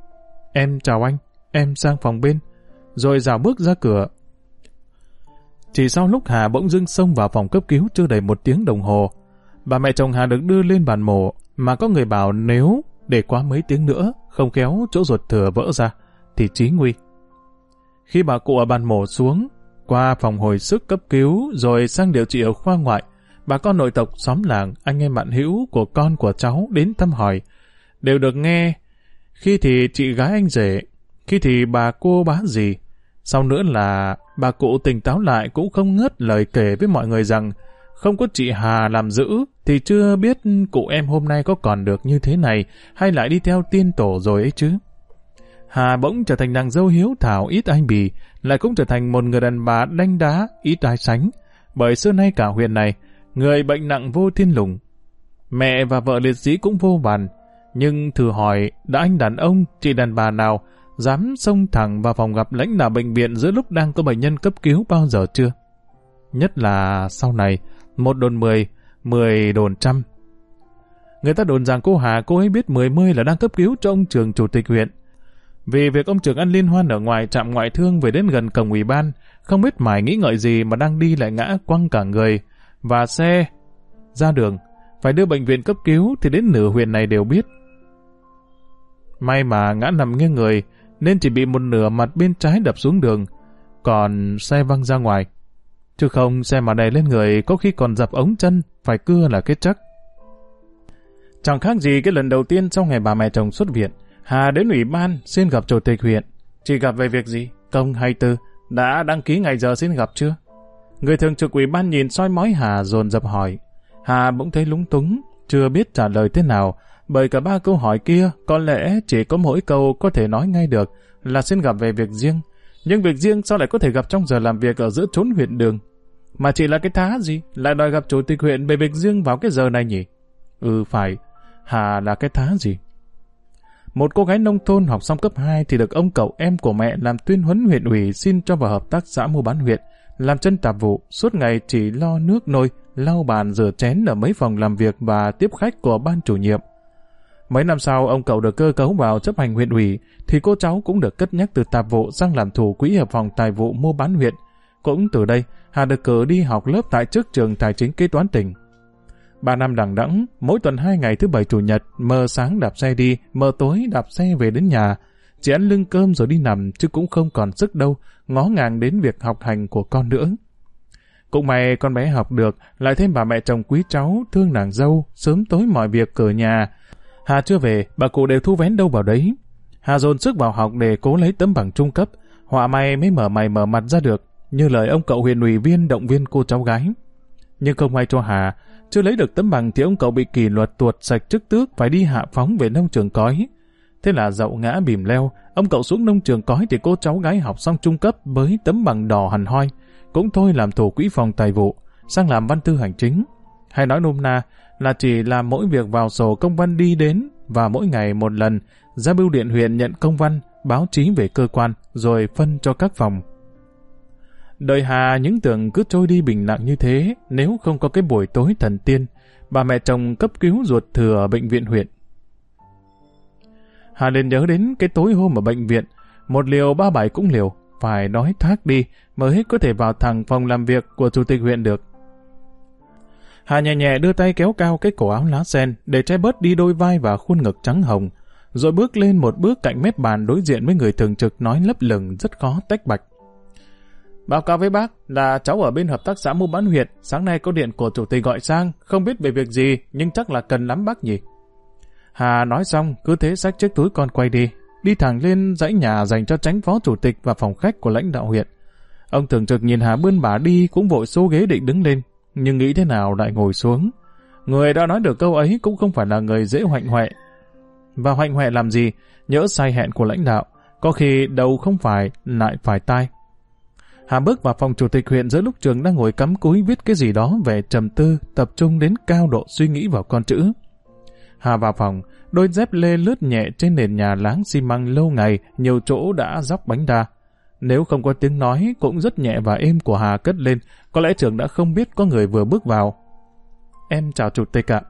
Em chào anh, em sang phòng bên, rồi rảo bước ra cửa. Chỉ sau lúc Hà bỗng dưng xông vào phòng cấp cứu chưa đầy 1 tiếng đồng hồ, bà mẹ chồng Hà được đưa lên bàn mổ, mà có người bảo nếu để quá mấy tiếng nữa, không khéo chỗ ruột thừa vỡ ra, thì chí nguy. Khi bà cụ ở bàn mổ xuống, qua phòng hồi sức cấp cứu rồi sang điều trị ở khoa ngoại, bà con nội tộc, xóm làng, anh em bạn hữu của con của cháu đến thăm hỏi, đều được nghe. Khi thì chị gái anh rể, khi thì bà cô bá dì. Sau nữa là bà cụ tỉnh táo lại cũng không ngớt lời kể với mọi người rằng không có chị Hà làm giữ thì chưa biết cụ em hôm nay có còn được như thế này hay lại đi theo tiên tổ rồi ấy chứ. Hà bỗng trở thành nàng dâu hiếu thảo ít anh bì, lại cũng trở thành một người đàn bà đanh đá ít ai sánh, bởi xưa nay cả huyện này người bệnh nặng vô thiên lùng. Mẹ và vợ liệt sĩ cũng vô bàn, nhưng thử hỏi đã anh đàn ông, chị đàn bà nào dám xông thẳng vào phòng gặp lãnh đạo bệnh viện giữa lúc đang có bệnh nhân cấp cứu bao giờ chưa? Nhất là sau này, 1 đồn 10, 10 đồn 100. Người ta đồn rằng cô Hà cô ấy biết 10 là đang cấp cứu cho ông Trường chủ tịch huyện. Vì việc ông Trường ăn liên hoan ở ngoài trạm ngoại thương về đến gần cổng ủy ban, không biết mải nghĩ ngợi gì mà đang đi lại ngã quăng cả người và xe ra đường, phải đưa bệnh viện cấp cứu thì đến nửa huyện này đều biết. May mà ngã nằm nghiêng người nên chỉ bị một nửa mặt bên trái đập xuống đường, còn xe văng ra ngoài. Chứ không xe mà đè lên người có khi còn dập ống chân, phải cưa là kết chắc. Chẳng khác gì cái lần đầu tiên sau ngày bà mẹ chồng xuất viện, Hà đến ủy ban xin gặp chủ tịch huyện. Chỉ gặp về việc gì, công hay tư, đã đăng ký ngày giờ xin gặp chưa? Người thường trực ủy ban nhìn soi mói Hà dồn dập hỏi. Hà bỗng thấy lúng túng, chưa biết trả lời thế nào, Bởi cả 3 câu hỏi kia, có lẽ chỉ có mỗi câu có thể nói ngay được là xin gặp về việc riêng. Nhưng việc riêng sao lại có thể gặp trong giờ làm việc ở giữa chốn huyện đường? Mà chỉ là cái thá gì, lại đòi gặp chủ tịch huyện về việc riêng vào cái giờ này nhỉ? Phải, Hà là cái thá gì? Một cô gái nông thôn học xong cấp 2 thì được ông cậu em của mẹ làm tuyên huấn huyện ủy xin cho vào hợp tác xã mua bán huyện, làm chân tạp vụ, suốt ngày chỉ lo nước nôi, lau bàn rửa chén ở mấy phòng làm việc và tiếp khách của ban chủ nhiệm. Mấy năm sau, ông cậu được cơ cấu vào chấp hành huyện ủy, thì cô cháu cũng được cất nhắc từ tạp vụ sang làm thủ quỹ ở phòng tài vụ mua bán huyện. Cũng từ đây, Hà được cử đi học lớp tại trước trường tài chính kế toán tỉnh. 3 năm đằng đẵng, mỗi tuần 2 ngày thứ Bảy Chủ nhật, mờ sáng đạp xe đi, mờ tối đạp xe về đến nhà. Chỉ ăn lưng cơm rồi đi nằm, chứ cũng không còn sức đâu, ngó ngàng đến việc học hành của con nữa. Cũng may con bé học được, lại thêm bà mẹ chồng quý cháu, thương nàng dâu, sớm tối mọi việc cửa nhà. Hà chưa về, bà cụ đều thu vén đâu vào đấy. Hà dồn sức vào học để cố lấy tấm bằng trung cấp, họa may mới mở mày mở mặt ra được, như lời ông cậu huyện ủy viên động viên cô cháu gái. Nhưng không may cho Hà, chưa lấy được tấm bằng thì ông cậu bị kỷ luật tuột sạch chức tước, phải đi hạ phóng về nông trường cói. Thế là dậu ngã bìm leo, ông cậu xuống nông trường cói thì cô cháu gái học xong trung cấp với tấm bằng đỏ hằn hoi, cũng thôi làm thủ quỹ phòng tài vụ, sang làm văn thư hành chính. Hay nói nôm na là chỉ làm mỗi việc vào sổ công văn đi đến, và mỗi ngày một lần ra bưu điện huyện nhận công văn, báo chí về cơ quan, rồi phân cho các phòng. Đời Hà những tưởng cứ trôi đi bình lặng như thế, nếu không có cái buổi tối thần tiên, bà mẹ chồng cấp cứu ruột thừa ở bệnh viện huyện. Hà liền nhớ đến cái tối hôm ở bệnh viện, một liều 37 cũng liều, phải nói thác đi mới có thể vào thẳng phòng làm việc của chủ tịch huyện được. Hà nhẹ nhẹ đưa tay kéo cao cái cổ áo lá sen để che bớt đi đôi vai và khuôn ngực trắng hồng, rồi bước lên một bước cạnh mép bàn đối diện với người thường trực nói lấp lửng rất khó tách bạch. Báo cáo với bác là cháu ở bên hợp tác xã mua bán huyện, sáng nay có điện của chủ tịch gọi sang, không biết về việc gì nhưng chắc là cần lắm bác nhỉ. Hà nói xong cứ thế xách chiếc túi con quay đi thẳng lên dãy nhà dành cho tránh phó chủ tịch và phòng khách của lãnh đạo huyện. Ông thường trực nhìn Hà bươn bả đi cũng vội xô ghế định đứng lên, nhưng nghĩ thế nào lại ngồi xuống. Người đã nói được câu ấy cũng không phải là người dễ hoạnh hoẹ. Và hoạnh hoẹ làm gì, nhỡ sai hẹn của lãnh đạo, có khi đầu không phải lại phải tai. Hà bước vào phòng chủ tịch huyện giữa lúc Trường đang ngồi cắm cúi viết cái gì đó về trầm tư, tập trung đến cao độ suy nghĩ vào con chữ. Hà vào phòng, đôi dép lê lướt nhẹ trên nền nhà láng xi măng lâu ngày, nhiều chỗ đã róc bánh đa. Nếu không có tiếng nói cũng rất nhẹ và êm của Hà cất lên, có lẽ Trường đã không biết có người vừa bước vào. Em chào chủ tịch ạ.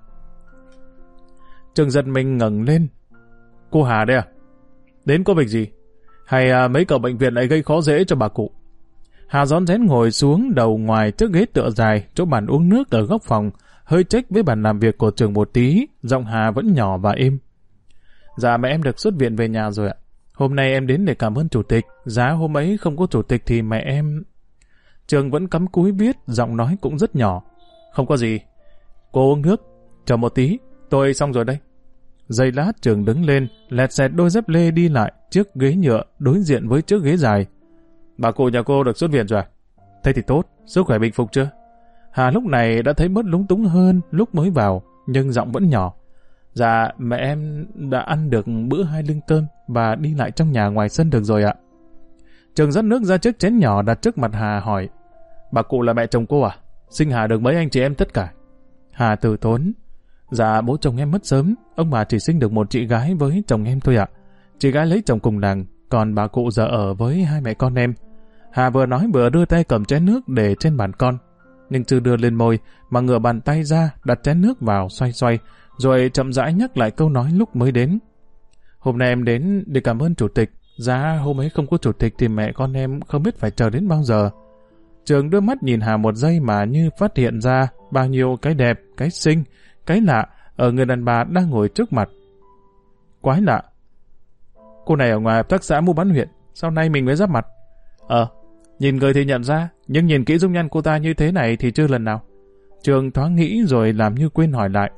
Trường giật mình ngẩng lên. Cô Hà đây à? Đến có việc gì? Hay mấy cậu bệnh viện lại gây khó dễ cho bà cụ? Hà rón rén ngồi xuống đầu ngoài trước ghế tựa dài, chỗ bàn uống nước ở góc phòng, hơi chếch với bàn làm việc của Trường một tí, giọng Hà vẫn nhỏ và êm. Dạ mẹ em được xuất viện về nhà rồi ạ. Hôm nay em đến để cảm ơn chủ tịch, giá hôm ấy không có chủ tịch thì mẹ em... Trường vẫn cắm cúi viết, giọng nói cũng rất nhỏ. Không có gì. Cô uống nước, chờ một tí, tôi xong rồi đây. Giây lát Trường đứng lên, lẹt xẹt đôi dép lê đi lại chiếc ghế nhựa đối diện với chiếc ghế dài. Bà cụ nhà cô được xuất viện rồi. Thế thì tốt, sức khỏe bình phục chưa? Hà lúc này đã thấy bớt lúng túng hơn lúc mới vào, nhưng giọng vẫn nhỏ. Dạ, mẹ em đã ăn được bữa 2 lưng cơm và đi lại trong nhà ngoài sân được rồi ạ. Trường dắt nước ra chiếc chén nhỏ đặt trước mặt Hà hỏi. Bà cụ là mẹ chồng cô à? Sinh Hà được mấy anh chị em tất cả? Hà từ tốn. Dạ, bố chồng em mất sớm, ông bà chỉ sinh được một chị gái với chồng em thôi ạ. Chị gái lấy chồng cùng làng, còn bà cụ giờ ở với 2 mẹ con em. Hà vừa nói vừa đưa tay cầm chén nước để trên bàn con, nhưng chưa đưa lên môi mà ngửa bàn tay ra đặt chén nước vào xoay xoay, rồi chậm rãi nhắc lại câu nói lúc mới đến. Hôm nay em đến để cảm ơn chủ tịch, giá hôm ấy không có chủ tịch thì mẹ con em không biết phải chờ đến bao giờ. Trường đưa mắt nhìn Hà một giây mà như phát hiện ra bao nhiêu cái đẹp, cái xinh, cái lạ ở người đàn bà đang ngồi trước mặt. Quái lạ. Cô này ở ngoài hợp tác xã mua bán huyện, sau nay mình mới giáp mặt. Nhìn người thì nhận ra, nhưng nhìn kỹ dung nhan cô ta như thế này thì chưa lần nào. Trường thoáng nghĩ rồi làm như quên hỏi lại.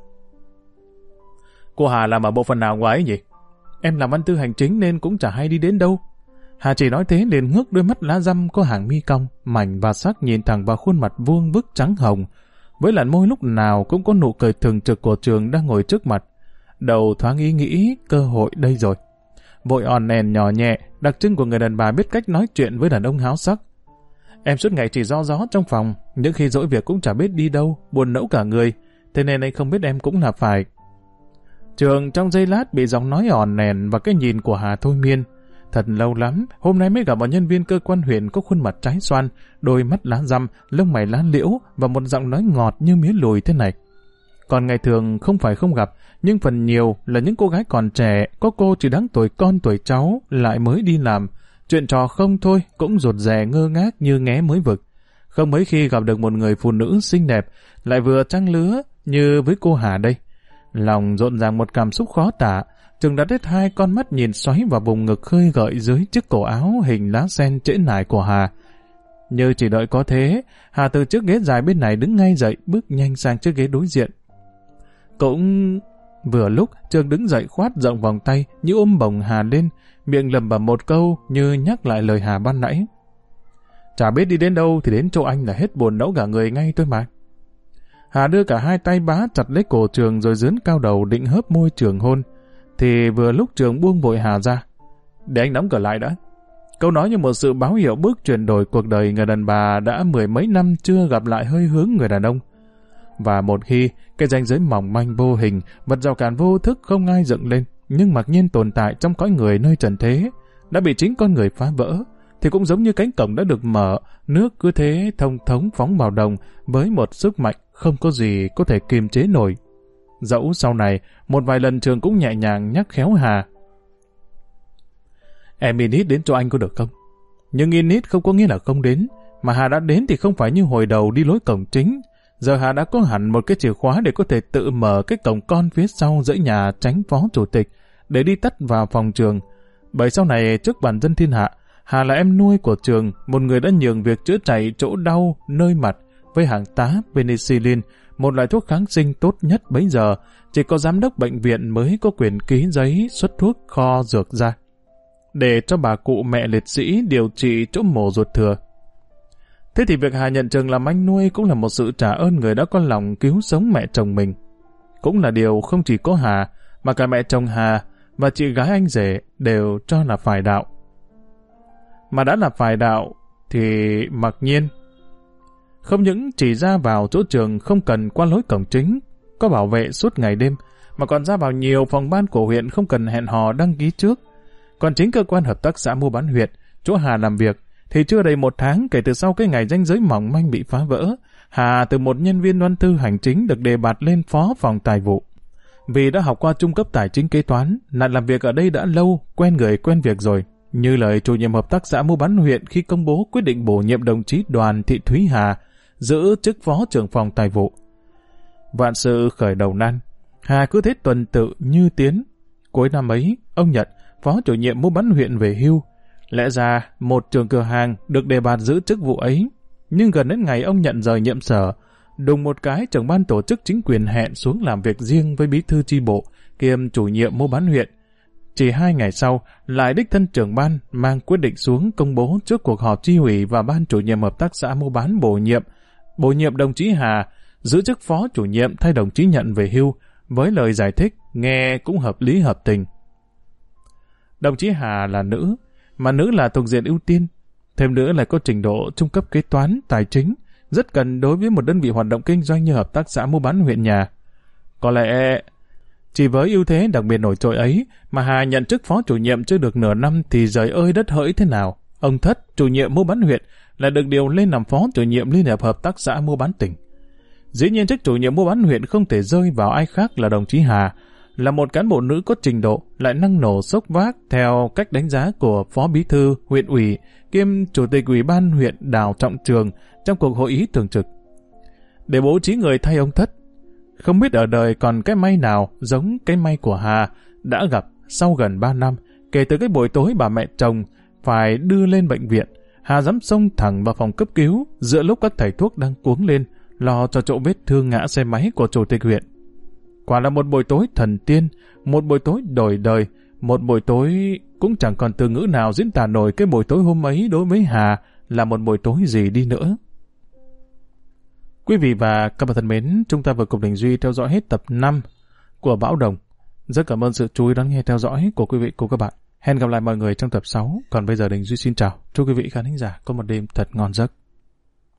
Cô Hà làm ở bộ phận nào ngoài ấy nhỉ? Em làm văn thư hành chính nên cũng chả hay đi đến đâu. Hà chỉ nói thế liền ngước đôi mắt lá răm có hàng mi cong, mảnh và sắc nhìn thẳng vào khuôn mặt vuông vức trắng hồng, với làn môi lúc nào cũng có nụ cười thường trực của Trường đang ngồi trước mặt. đầu thoáng ý nghĩ cơ hội đây rồi. Vội òn nèn nhỏ nhẹ, đặc trưng của người đàn bà biết cách nói chuyện với đàn ông háo sắc. Em suốt ngày chỉ ro gió trong phòng, những khi dỗi việc cũng chả biết đi đâu, buồn nẫu cả người, thế nên anh không biết em cũng là phải. Trường trong giây lát bị giọng nói òn nèn và cái nhìn của Hà thôi miên. Thật lâu lắm, hôm nay mới gặp một nhân viên cơ quan huyện có khuôn mặt trái xoan, đôi mắt lá răm, lông mày lá liễu và một giọng nói ngọt như mía lùi thế này. Còn ngày thường không phải không gặp, nhưng phần nhiều là những cô gái còn trẻ, có cô chỉ đáng tuổi con tuổi cháu, lại mới đi làm. Chuyện trò không thôi, cũng rụt rè ngơ ngác như nghé mới vực. Không mấy khi gặp được một người phụ nữ xinh đẹp, lại vừa trăng lứa như với cô Hà đây. Lòng rộn ràng một cảm xúc khó tả, chừng đã hết hai con mắt nhìn xoáy vào vùng ngực khơi gợi dưới chiếc cổ áo hình lá sen trễ nải của Hà. Như chỉ đợi có thế, Hà từ chiếc ghế dài bên này đứng ngay dậy, bước nhanh sang chiếc ghế đối diện. Cũng vừa lúc Trường đứng dậy khoát rộng vòng tay như ôm bồng Hà lên, miệng lẩm bẩm một câu như nhắc lại lời Hà ban nãy. Chả biết đi đến đâu thì đến chỗ anh là hết buồn nẫu cả người ngay thôi mà. Hà đưa cả hai tay bá chặt lấy cổ Trường rồi dướn cao đầu định hớp môi Trường hôn. Thì vừa lúc Trường buông vội Hà ra. Để anh đóng cửa lại đã. Câu nói như một sự báo hiệu bước chuyển đổi cuộc đời người đàn bà đã mười mấy năm chưa gặp lại hơi hướng người đàn ông. Và một khi cái ranh giới mỏng manh vô hình, vật rào cản vô thức không ai dựng lên, nhưng mặc nhiên tồn tại trong cõi người nơi trần thế, đã bị chính con người phá vỡ, thì cũng giống như cánh cổng đã được mở, nước cứ thế thông thống phóng vào đồng với một sức mạnh không có gì có thể kiềm chế nổi. Dẫu sau này, một vài lần Trường cũng nhẹ nhàng nhắc khéo Hà. Em in hít đến cho anh có được không? Nhưng in hít không có nghĩa là không đến, mà Hà đã đến thì không phải như hồi đầu đi lối cổng chính. Giờ Hà đã có hẳn một cái chìa khóa để có thể tự mở cái cổng con phía sau dãy nhà tránh phó chủ tịch để đi tắt vào phòng Trường. Bởi sau này trước bản dân thiên hạ, Hà là em nuôi của Trường, một người đã nhường việc chữa chạy chỗ đau nơi mặt với hàng tá penicillin, một loại thuốc kháng sinh tốt nhất bấy giờ, chỉ có giám đốc bệnh viện mới có quyền ký giấy xuất thuốc kho dược ra, để cho bà cụ mẹ liệt sĩ điều trị chỗ mổ ruột thừa. Thế thì việc Hà nhận Trường làm anh nuôi cũng là một sự trả ơn người đã có lòng cứu sống mẹ chồng mình. Cũng là điều không chỉ có Hà, mà cả mẹ chồng Hà và chị gái anh rể đều cho là phải đạo. Mà đã là phải đạo thì mặc nhiên không những chỉ ra vào chỗ Trường không cần qua lối cổng chính, có bảo vệ suốt ngày đêm, mà còn ra vào nhiều phòng ban của huyện không cần hẹn hò đăng ký trước. Còn chính cơ quan hợp tác xã mua bán huyện, chỗ Hà làm việc, thì chưa đầy một tháng kể từ sau cái ngày ranh giới mỏng manh bị phá vỡ, Hà từ một nhân viên văn thư hành chính được đề bạt lên phó phòng tài vụ. Vì đã học qua trung cấp tài chính kế toán, lại làm việc ở đây đã lâu, quen người quen việc rồi. Như lời chủ nhiệm hợp tác xã mua bán huyện khi công bố quyết định bổ nhiệm đồng chí Đoàn Thị Thúy Hà giữ chức phó trưởng phòng tài vụ. Vạn sự khởi đầu nan, Hà cứ thế tuần tự như tiến. Cuối năm ấy, ông Nhật, phó chủ nhiệm mua bán huyện về hưu. Lẽ ra một trưởng cửa hàng được đề bạt giữ chức vụ ấy, nhưng gần đến ngày ông nhận rời nhiệm sở, đùng một cái trưởng ban tổ chức chính quyền hẹn xuống làm việc riêng với bí thư chi bộ kiêm chủ nhiệm mua bán huyện. Chỉ 2 ngày sau, lại đích thân trưởng ban mang quyết định xuống công bố trước cuộc họp chi ủy và ban chủ nhiệm hợp tác xã mua bán bổ nhiệm đồng chí Hà giữ chức phó chủ nhiệm thay đồng chí Nhận về hưu, với lời giải thích nghe cũng hợp lý hợp tình. Đồng chí Hà là nữ, mà nữ là thuộc diện ưu tiên, thêm nữa là có trình độ trung cấp kế toán, tài chính, rất cần đối với một đơn vị hoạt động kinh doanh như hợp tác xã mua bán huyện nhà. Có lẽ chỉ với ưu thế đặc biệt nổi trội ấy mà Hà nhận chức phó chủ nhiệm chưa được nửa năm thì trời ơi đất hỡi thế nào. Ông Thất, chủ nhiệm mua bán huyện, là được điều lên làm phó chủ nhiệm Liên hiệp hợp tác xã mua bán tỉnh. Dĩ nhiên chức chủ nhiệm mua bán huyện không thể rơi vào ai khác là đồng chí Hà, là một cán bộ nữ có trình độ, lại năng nổ sốc vác theo cách đánh giá của phó bí thư huyện ủy kiêm chủ tịch ủy ban huyện Đào Trọng Trường trong cuộc hội ý thường trực. Để bố trí người thay ông Thất, không biết ở đời còn cái may nào giống cái may của Hà đã gặp sau gần 3 năm kể từ cái buổi tối bà mẹ chồng phải đưa lên bệnh viện. Hà dám xông thẳng vào phòng cấp cứu giữa lúc các thầy thuốc đang cuống lên lo cho chỗ vết thương ngã xe máy của chủ tịch huyện. Quả là một buổi tối thần tiên, một buổi tối đổi đời, một buổi tối cũng chẳng còn từ ngữ nào diễn tả nổi cái buổi tối hôm ấy đối với Hà là một buổi tối gì đi nữa. Quý vị và các bạn thân mến, chúng ta vừa cùng Đình Duy theo dõi hết tập 5 của Bão Đồng. Rất cảm ơn sự chú ý đón nghe theo dõi của quý vị cùng các bạn. Hẹn gặp lại mọi người trong tập 6. Còn bây giờ Đình Duy xin chào. Chúc quý vị khán thính giả có một đêm thật ngon giấc.